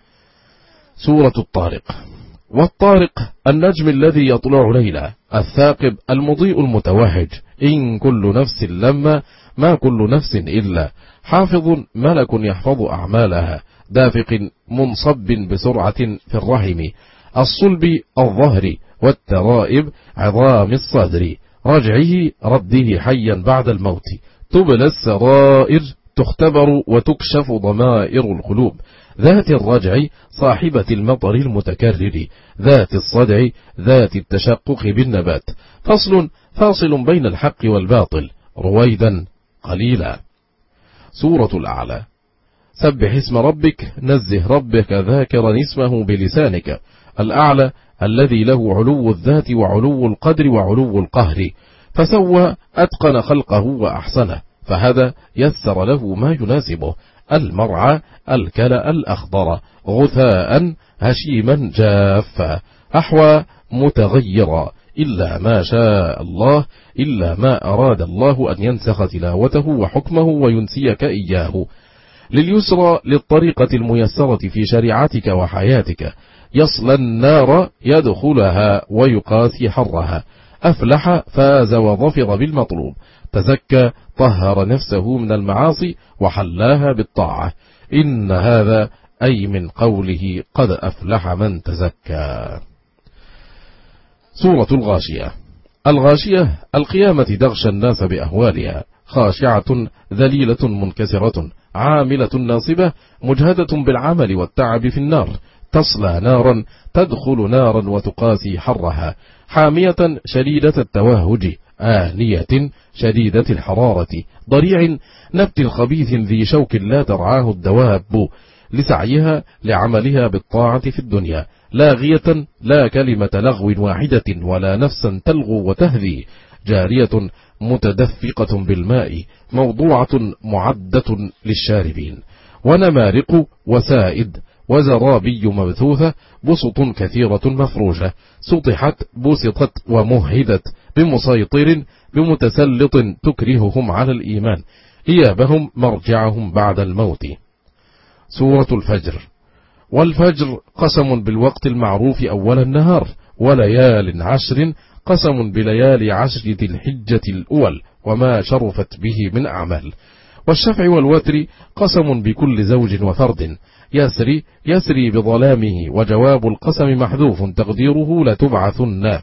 سورة الطارق. والطارق النجم الذي يطلع ليلا، الثاقب المضيء المتوهج، إن كل نفس لما ما كل نفس إلا، حافظ ملك يحفظ أعمالها، دافق منصب بسرعة في الرحم، الصلب الظهر، والترائب عظام الصدر، رجعه رده حيا بعد الموت، تبلى السرائر تختبر وتكشف ضمائر القلوب، ذات الرجع صاحبة المطر المتكرر، ذات الصدع ذات التشقق بالنبات، فصل فاصل بين الحق والباطل، رويدا قليلا. سورة الأعلى. سبح اسم ربك، نزه ربك ذاكرا اسمه بلسانك، الأعلى الذي له علو الذات وعلو القدر وعلو القهر، فسوى أتقن خلقه وأحسنه، فهذا يسر له ما يناسبه، المرعى الكلأ الأخضر، غثاء هشيما جافا، أحوى متغيرا، إلا ما شاء الله، إلا ما أراد الله أن ينسخ تلاوته وحكمه وينسيك إياه، لليسرى للطريقة الميسرة في شريعتك وحياتك، يصلى النار يدخلها ويقاسي حرها، أفلح فاز وظفر بالمطلوب، تزكى طهر نفسه من المعاصي وحلاها بالطاعة، إن هذا أي من قوله قد أفلح من تزكى. سورة الغاشية. الغاشية القيامة تغشى الناس بأهوالها، خاشعة ذليلة منكسرة، عاملة ناصبة، مجهدة بالعمل والتعب في النار، تصلى نارا تدخل نارا وتقاسي حرها، حامية شديدة التوهج، آنية شديدة الحرارة، ضريع نبت خبيث ذي شوك لا ترعاه الدواب لسعيها لعملها بالطاعة في الدنيا، لاغية لا كلمة لغو واحدة ولا نفسا تلغو وتهذي، جارية متدفقة بالماء، موضوعة معدة للشاربين، ونمارق وسائد وزرابي مبثوثة، بسط كثيرة مفروشة، سطحت بسطت ومهدت بمسيطر بمتسلط تكرههم على الإيمان، إيابهم مرجعهم بعد الموت. سورة الفجر. والفجر قسم بالوقت المعروف أول النهار، وليال عشر قسم بليالي عشر ذي الحجة الأول وما شرفت به من أعمال. والشفع والوتر قسم بكل زوج وفرد، يسري يسري بظلامه، وجواب القسم محذوف تقديره لتبعثن.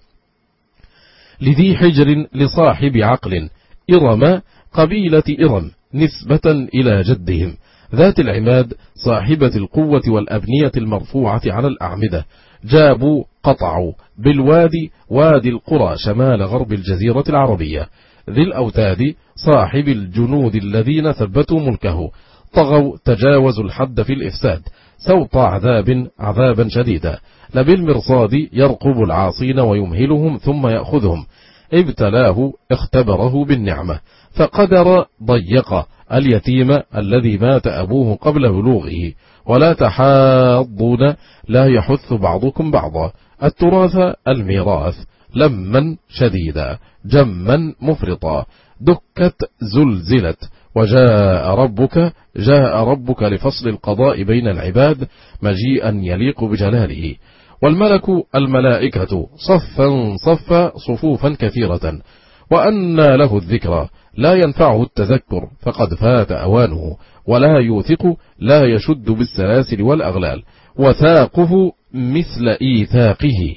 لذي حجر لصاحب عقل، إرم قبيلة إرم نسبة إلى جدهم، ذات العماد صاحبة القوة والأبنية المرفوعة على الأعمدة، جابوا قطعوا بالوادي وادي القرى شمال غرب الجزيرة العربية، ذي الأوتاد صاحب الجنود الذين ثبتوا ملكه، طغوا تجاوزوا الحد في الإفساد، سوط عذاب عذابا شديدا، لبالمرصاد يرقب العاصين ويمهلهم ثم يأخذهم، ابتلاه اختبره بالنعمة، فقدر ضيق اليتيم الذي مات أبوه قبل بلوغه، ولا تحاضون لا يحث بعضكم بعضا، التراث الميراث، لما شديدا جما مفرطا، دكت زلزلت، وجاء ربك جاء ربك لفصل القضاء بين العباد مجيئا يليق بجلاله، والملك الملائكة صفا صفا صفوفا كثيرة، وأنى له الذكرى لا ينفعه التذكر فقد فات أوانه، ولا يوثق لا يشد بالسلاسل والأغلال، وثاقه مثل إيثاقه.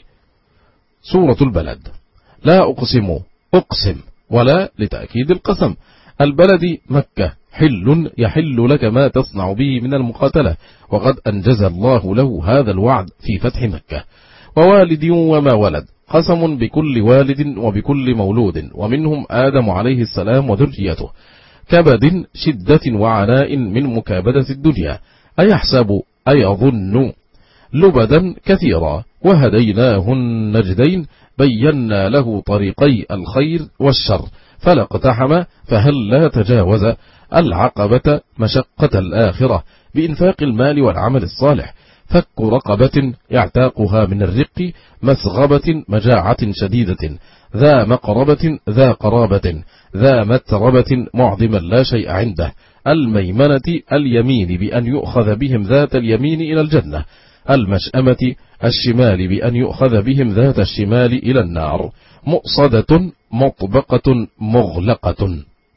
سورة البلد. لا أقسم أقسم ولا لتأكيد القسم، البلد مكة حل يحل لك ما تصنع به من المقاتلة، وقد أنجز الله له هذا الوعد في فتح مكة. ووالد وما ولد قسم بكل والد وبكل مولود، ومنهم آدم عليه السلام وذريته، كبد شدة وعناء من مكابدة الدنيا، أيحسب أيظن لبدا كثيرا، وهديناه النجدين بينا له طريقي الخير والشر، فلا اقتحم فهل لا تجاوز العقبة مشقة الآخرة بإنفاق المال والعمل الصالح، فك رقبة اعتاقها من الرق، مسغبة مجاعة شديدة، ذا مقربة ذا قرابة، ذا متربة معظما لا شيء عنده، الميمنة اليمين بأن يؤخذ بهم ذات اليمين إلى الجنة، المشأمة الشمال بأن يؤخذ بهم ذات الشمال إلى النار، مؤصدة مطبقة مغلقة.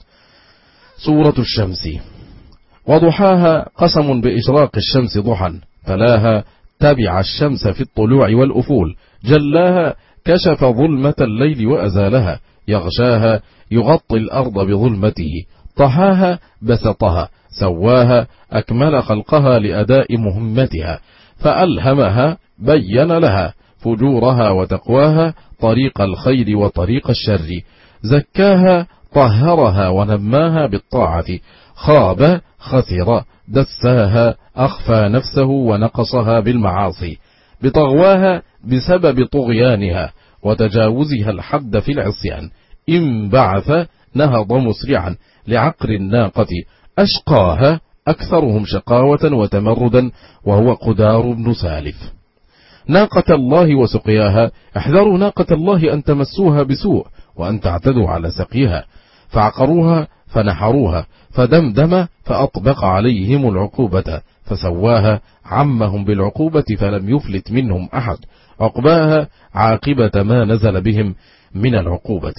سورة الشمس. وضحاها قسم بإشراق الشمس ضحا، تلاها تبع الشمس في الطلوع والأفول، جلاها كشف ظلمة الليل وأزالها، يغشاها يغطي الأرض بظلمته، طهاها بسطها، سواها أكمل خلقها لأداء مهمتها، فألهمها بين لها فجورها وتقواها، طريق الخير وطريق الشر، زكاها طهرها ونماها بالطاعة، خاب خسر دساها أخفى نفسه ونقصها بالمعاصي، بطغواها بسبب طغيانها وتجاوزها الحد في العصيان، إن بعث نهض مسرعا لعقر الناقة، أشقاها أكثرهم شقاوة وتمردا وهو قدار بن سالف. ناقة الله وسقياها، احذروا ناقة الله أن تمسوها بسوء وأن تعتدوا على سقيها، فعقروها فنحروها، فدمدم فأطبق عليهم العقوبة، فسواها عمهم بالعقوبة فلم يفلت منهم أحد، عقباها عاقبة ما نزل بهم من العقوبة.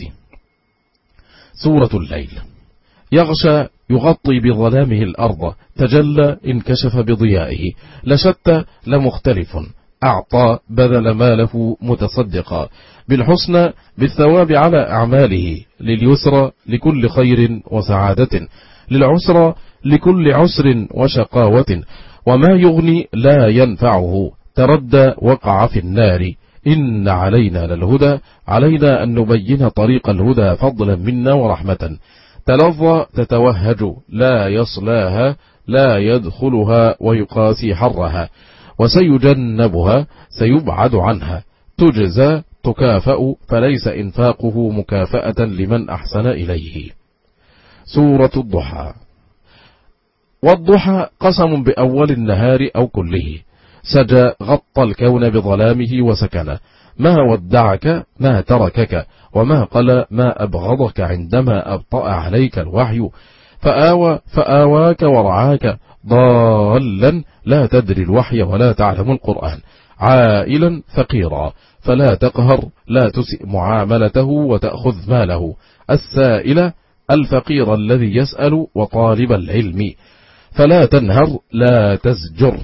سورة الليل. يغشى يغطي بظلامه الأرض، تجلى انكشف بضيائه، لشتى لمختلف، أعطى بذل ماله متصدقا، بالحسنى بالثواب على أعماله، لليسرى لكل خير وسعادة، للعسرى لكل عسر وشقاوة، وما يغني لا ينفعه، تردى وقع في النار. إن علينا للهدى، علينا أن نبين طريق الهدى فضلا منا ورحمة. تلظى تتوهج لا يصلاها، لا يدخلها ويقاسي حرها، وسيجنبها سيبعد عنها. تجزى تكافأ، فليس إنفاقه مكافأة لمن أحسن إليه. سورة الضحى. والضحى قسم بأول النهار أو كله، سجى غطى الكون بظلامه وسكنه، ما ودعك ما تركك، وما قل ما أبغضك عندما أبطأ عليك الوحي، فآوى فآواك ورعاك، ضالا لا تدري الوحي ولا تعلم القرآن، عائلا فقيرا فلا تقهر، لا تسئ معاملته وتأخذ ماله، السائل الفقير الذي يسأل وطالب العلم، فلا تنهر لا تزجر.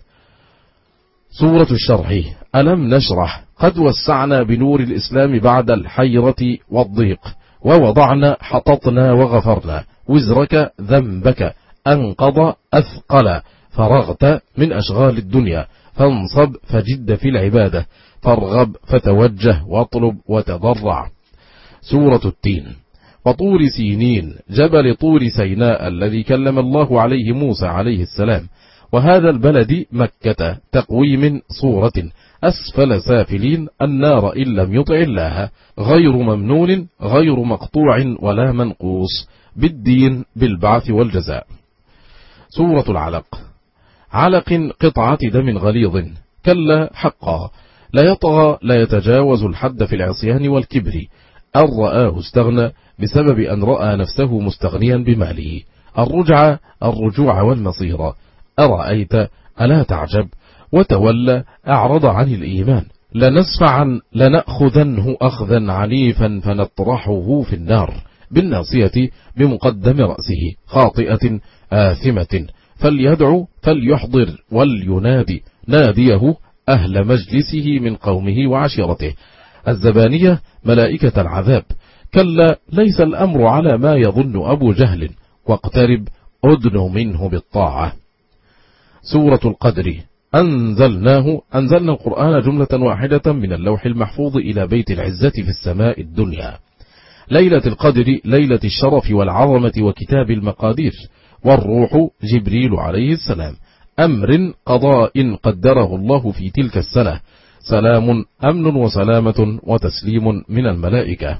سورة الشرح. ألم نشرح، قد وسعنا بنور الإسلام بعد الحيرة والضيق، ووضعنا حططنا وغفرنا، وزرك ذنبك أنقض أثقل، فرغت من أشغال الدنيا، فانصب فجد في العبادة، فارغب فتوجه واطلب وتضرع. سورة التين. وطور سينين، جبل طور سيناء الذي كلم الله عليه موسى عليه السلام، وهذا البلد مكة، تقويم صورة، أسفل سافلين، النار إن لم يطع الله، غير ممنون غير مقطوع ولا منقوص، بالدين بالبعث والجزاء. سورة العلق. علق قطعة دم غليظ، كلا حقا، لا يطغى لا يتجاوز الحد في العصيان والكبر، أن رآه استغنى بسبب أن رأى نفسه مستغنيا بماله، الرجع الرجوع والمصير، أرأيت ألا تعجب، وتولى أعرض عن الإيمان، لنسفعا لنأخذنه أخذا عنيفا فنطرحه في النار، بالناصية بمقدم رأسه، خاطئة آثمة، فليدعو فليحضر ولينادي ناديه أهل مجلسه من قومه وعشيرته، الزبانية ملائكة العذاب، كلا ليس الأمر على ما يظن أبو جهل، واقترب أدن منه بالطاعة. سورة القدر. أنزلناه أنزلنا القرآن جملة واحدة من اللوح المحفوظ إلى بيت العزة في السماء الدنيا، ليلة القدر ليلة الشرف والعظمة وكتاب المقادير، والروح جبريل عليه السلام، أمر قضاء قدره الله في تلك السنة، سلام أمن وسلامة وتسليم من الملائكة.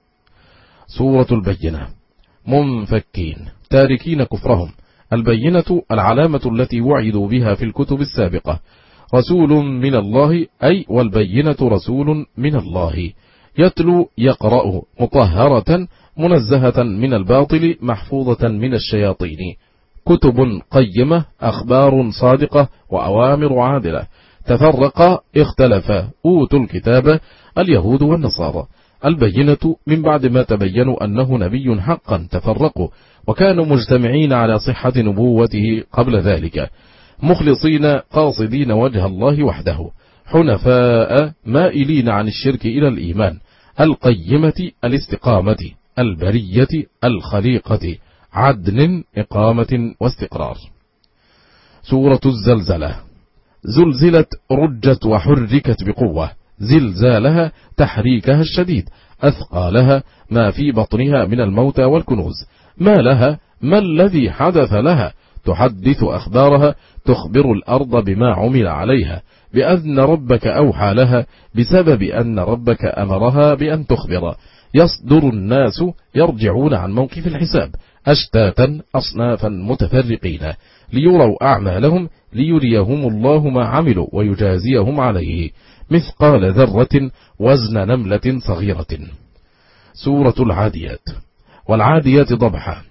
سورة البينة. منفكين تاركين كفرهم، البينة العلامة التي وعدوا بها في الكتب السابقة، رسول من الله، أي والبينة رسول من الله، يتلو يقرأ، مطهرة منزهة من الباطل، محفوظة من الشياطين، كتب قيمة، أخبار صادقة وأوامر عادلة، تفرق اختلف أوتوا الكتاب اليهود والنصارى، البينة من بعد ما تبينوا أنه نبي حقا تفرقوا، وكانوا مجتمعين على صحة نبوته قبل ذلك، مخلصين قاصدين وجه الله وحده، حنفاء مائلين عن الشرك إلى الإيمان، القيمة الاستقامة، البرية الخليقة، عدل إقامة واستقرار. سورة الزلزلة. زلزلت رجت وحركت بقوة، زلزالها تحريكها الشديد، أثقالها ما في بطنها من الموتى والكنوز، ما لها ما الذي حدث لها، تحدث أخبارها، تخبر الأرض بما عمل عليها، بأن ربك أوحى لها، بسبب أن ربك أمرها بأن تخبر، يصدر الناس يرجعون عن موقف الحساب أشتاتا أصنافا متفرقين، ليروا أعمالهم، ليريهم الله ما عملوا ويجازيهم عليه، مثقال ذرة وزن نملة صغيرة. سورة العاديات. والعاديات ضبحا،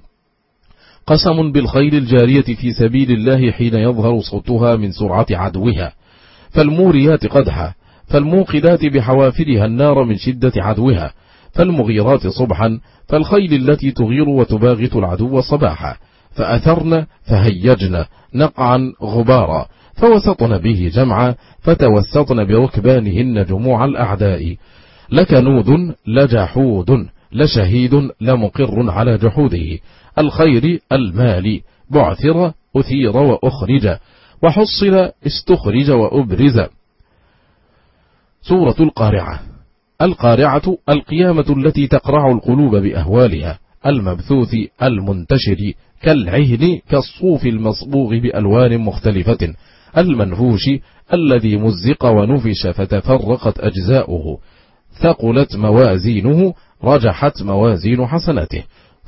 قسم بالخيل الجارية في سبيل الله حين يظهر صوتها من سرعة عدوها، فالموريات قدحا، فالموقدات بحوافرها النار من شدة عدوها، فالمغيرات صبحا، فالخيل التي تغير وتباغت العدو صباحا، فأثرن فهيجن نقعا غبارا، فوسطن به جمعا، فتوسطن بركبانهن جموع الأعداء، لكنود لجحود لشهيد لمقر على جحوده، الخير المال بعثر أثير وأخرج، وحصل استخرج وأبرز. سورة القارعة. القارعة القيامة التي تقرع القلوب بأهوالها، المبثوث المنتشر كالعهن كالصوف المصبوغ بألوان مختلفة، المنفوش الذي مزق ونفش فتفرقت أجزاؤه، ثقلت موازينه رجحت موازين حسناته،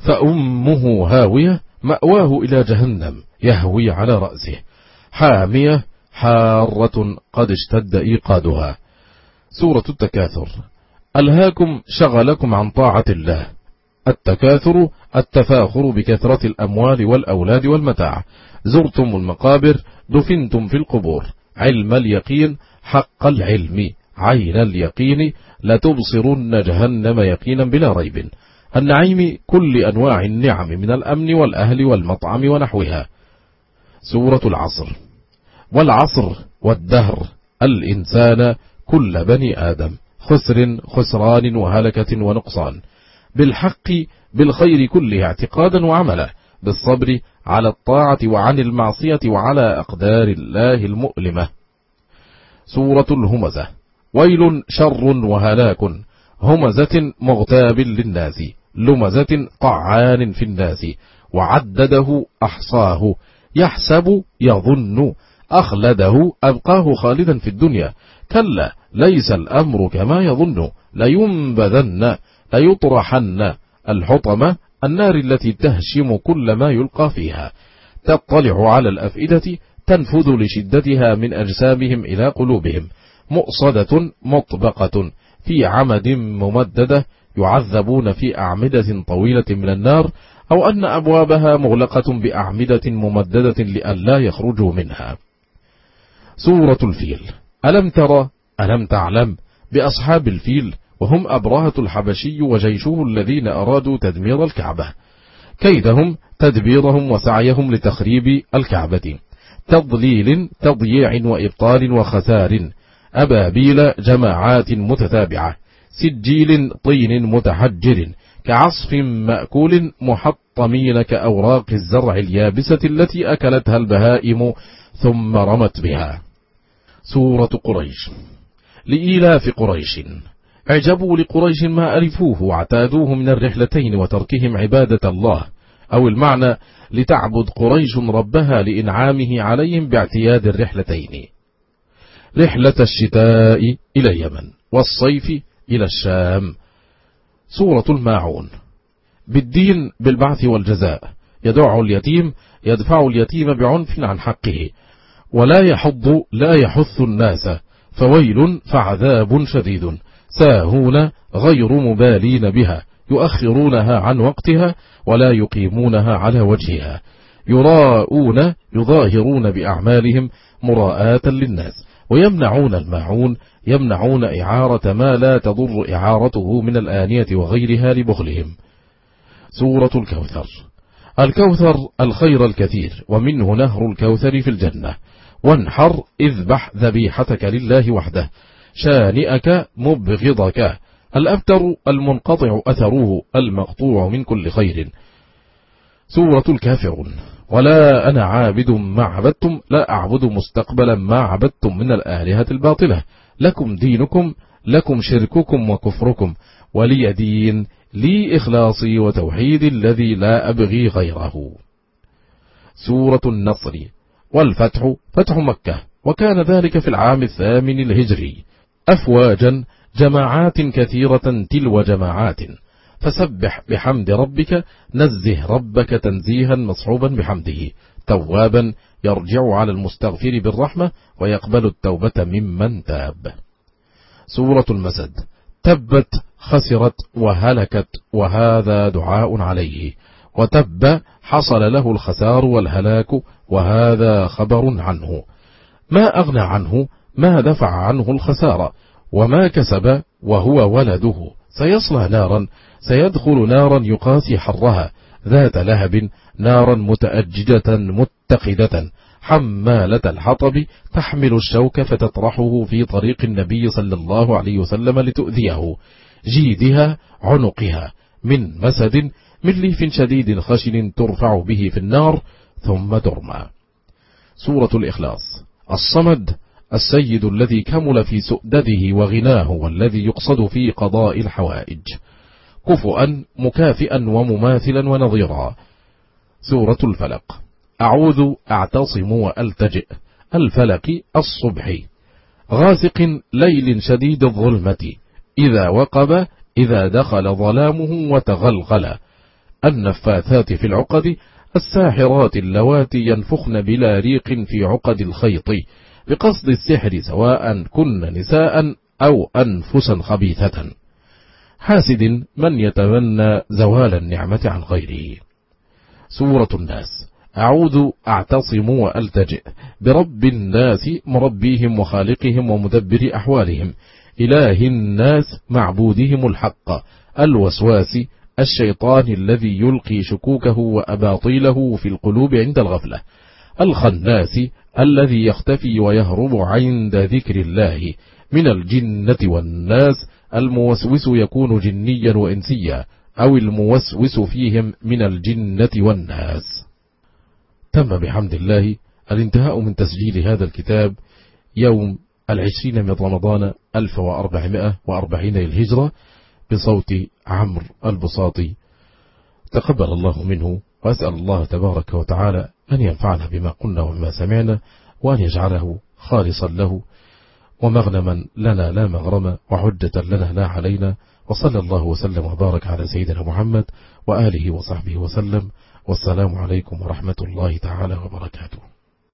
فأمه هاوية مأواه إلى جهنم يهوي على رأسه، حامية حارة قد اشتد إيقادها. سورة التكاثر. ألهاكم شغلكم عن طاعة الله. التكاثر التفاخر بكثرة الأموال والأولاد والمتاع. زرتم المقابر، دفنتم في القبور. علم اليقين حق العلم، عين اليقين لتبصرن جهنم يقينا بلا ريب. النعيم كل أنواع النعم من الأمن والأهل والمطعم ونحوها. سورة العصر. والعصر والدهر الإنسان كل بني آدم، خسر خسران وهلكة ونقصان، بالحق بالخير كله اعتقادا وعملا، بالصبر على الطاعة وعن المعصية وعلى أقدار الله المؤلمة. سورة الهمزة. ويل شر وهلاك، همزة مغتاب للناس، لمزة طعان في الناس، وعدده أحصاه، يحسب يظن، أخلده أبقاه خالدا في الدنيا، كلا ليس الأمر كما يظن، لينبذن ليطرحن. الحطمة النار التي تهشم كل ما يلقى فيها، تطلع على الأفئدة، تنفذ لشدتها من أجسامهم إلى قلوبهم، مؤصدة مطبقة في عمد ممددة، يعذبون في أعمدة طويلة من النار، أو أن أبوابها مغلقة بأعمدة ممددة لئلا يخرجوا منها. سورة الفيل. ألم ترى ألم تعلم بأصحاب الفيل، وهم أبرهة الحبشي وجيشه الذين أرادوا تدمير الكعبة، كيدهم تدبيرهم وسعيهم لتخريب الكعبة، تضليل تضييع وإبطال وخسار، أبابيل جماعات متتابعة، سجيل طين متحجر، كعصف مأكول محطمين كأوراق الزرع اليابسة التي أكلتها البهائم ثم رمت بها. سورة قريش. لإيلاف قريش. اعجبوا لقريش ما ألفوه واعتادوه من الرحلتين وتركهم عبادة الله، أو المعنى لتعبد قريش ربها لإنعامه عليهم باعتياد الرحلتين، رحلة الشتاء إلى اليمن والصيف إلى الشام. سورة الماعون. بالدين بالبعث والجزاء، يدع اليتيم يدفع اليتيم بعنف عن حقه، ولا يحض لا يحث الناس، فويل فعذاب شديد، ساهون غير مبالين بها، يؤخرونها عن وقتها ولا يقيمونها على وجهها، يراءون يظاهرون بأعمالهم مراءة للناس، ويمنعون الماعون يمنعون إعارة ما لا تضر إعارته من الآنية وغيرها لبخلهم. سورة الكوثر. الكوثر الخير الكثير، ومنه نهر الكوثر في الجنة. وانحر اذبح ذبيحتك لله وحده، شانئك مبغضك، الأبتر المنقطع أثره، المقطوع من كل خير. سورة الكافرون. ولا أنا عابد ما عبدتم، لا أعبد مستقبلا ما عبدتم من الآلهة الباطلة، لكم دينكم لكم شرككم وكفركم، ولي دين لي إخلاصي وتوحيد الذي لا أبغي غيره. سورة النصر. والفتح فتح مكة، وكان ذلك في العام الثامن الهجري، أفواجا جماعات كثيرة تلو جماعات، فسبح بحمد ربك، نزه ربك تنزيها مصحوبا بحمده، توابا يرجع على المستغفر بالرحمة ويقبل التوبة ممن تاب. سورة المسد. تبت خسرت وهلكت، وهذا دعاء عليه، وتب حصل له الخسار والهلاك، وهذا خبر عنه، ما أغنى عنه ما دفع عنه الخسارة، وما كسب وهو ولده، سيصلى نارا سيدخل نارا يقاسي حرها، ذات لهب، نارا متأججة متقدة، حمالة الحطب، تحمل الشوك فتطرحه في طريق النبي صلى الله عليه وسلم لتؤذيه، جيدها عنقها، من مسد، من ليف شديد خشن ترفع به في النار ثم ترمى. سورة الإخلاص. الصمد السيد الذي كمل في سؤدده وغناه والذي يقصد في قضاء الحوائج. كفؤا مكافئا ومماثلا ونظيرا. سورة الفلق. أعوذ أعتصم وألتجئ. الفلق الصبح. غاسق ليل شديد الظلمة إذا وقب إذا دخل ظلامه وتغلغل. النفاثات في العقد. الساحرات اللواتي ينفخن بلا ريق في عقد الخيط بقصد السحر سواء كن نساء أو أنفسا خبيثة. حاسد من يتمنى زوال النعمة عن غيره. سورة الناس. أعوذ أعتصم وألتجئ برب الناس مربيهم وخالقهم ومدبر أحوالهم إله الناس معبودهم الحق الوسواس الشيطان الذي يلقي شكوكه وأباطيله في القلوب عند الغفلة. الخناس الذي يختفي ويهرب عند ذكر الله من الجنة والناس. الموسوس يكون جنيا وإنسيا أو الموسوس فيهم من الجنة والناس. تم بحمد الله الانتهاء من تسجيل هذا الكتاب يوم العشرين من رمضان ألف وأربعمائة وأربعين للهجرة بصوت عمرو البساطي. تقبل الله منه، وأسأل الله تبارك وتعالى أن ينفعنا بما قلنا وما سمعنا، وأن يجعله خالصا له ومغنما لنا لا مغرما وحجة لنا لا علينا. وصلى الله وسلم وبارك على سيدنا محمد وآله وصحبه وسلم. والسلام عليكم ورحمة الله تعالى وبركاته.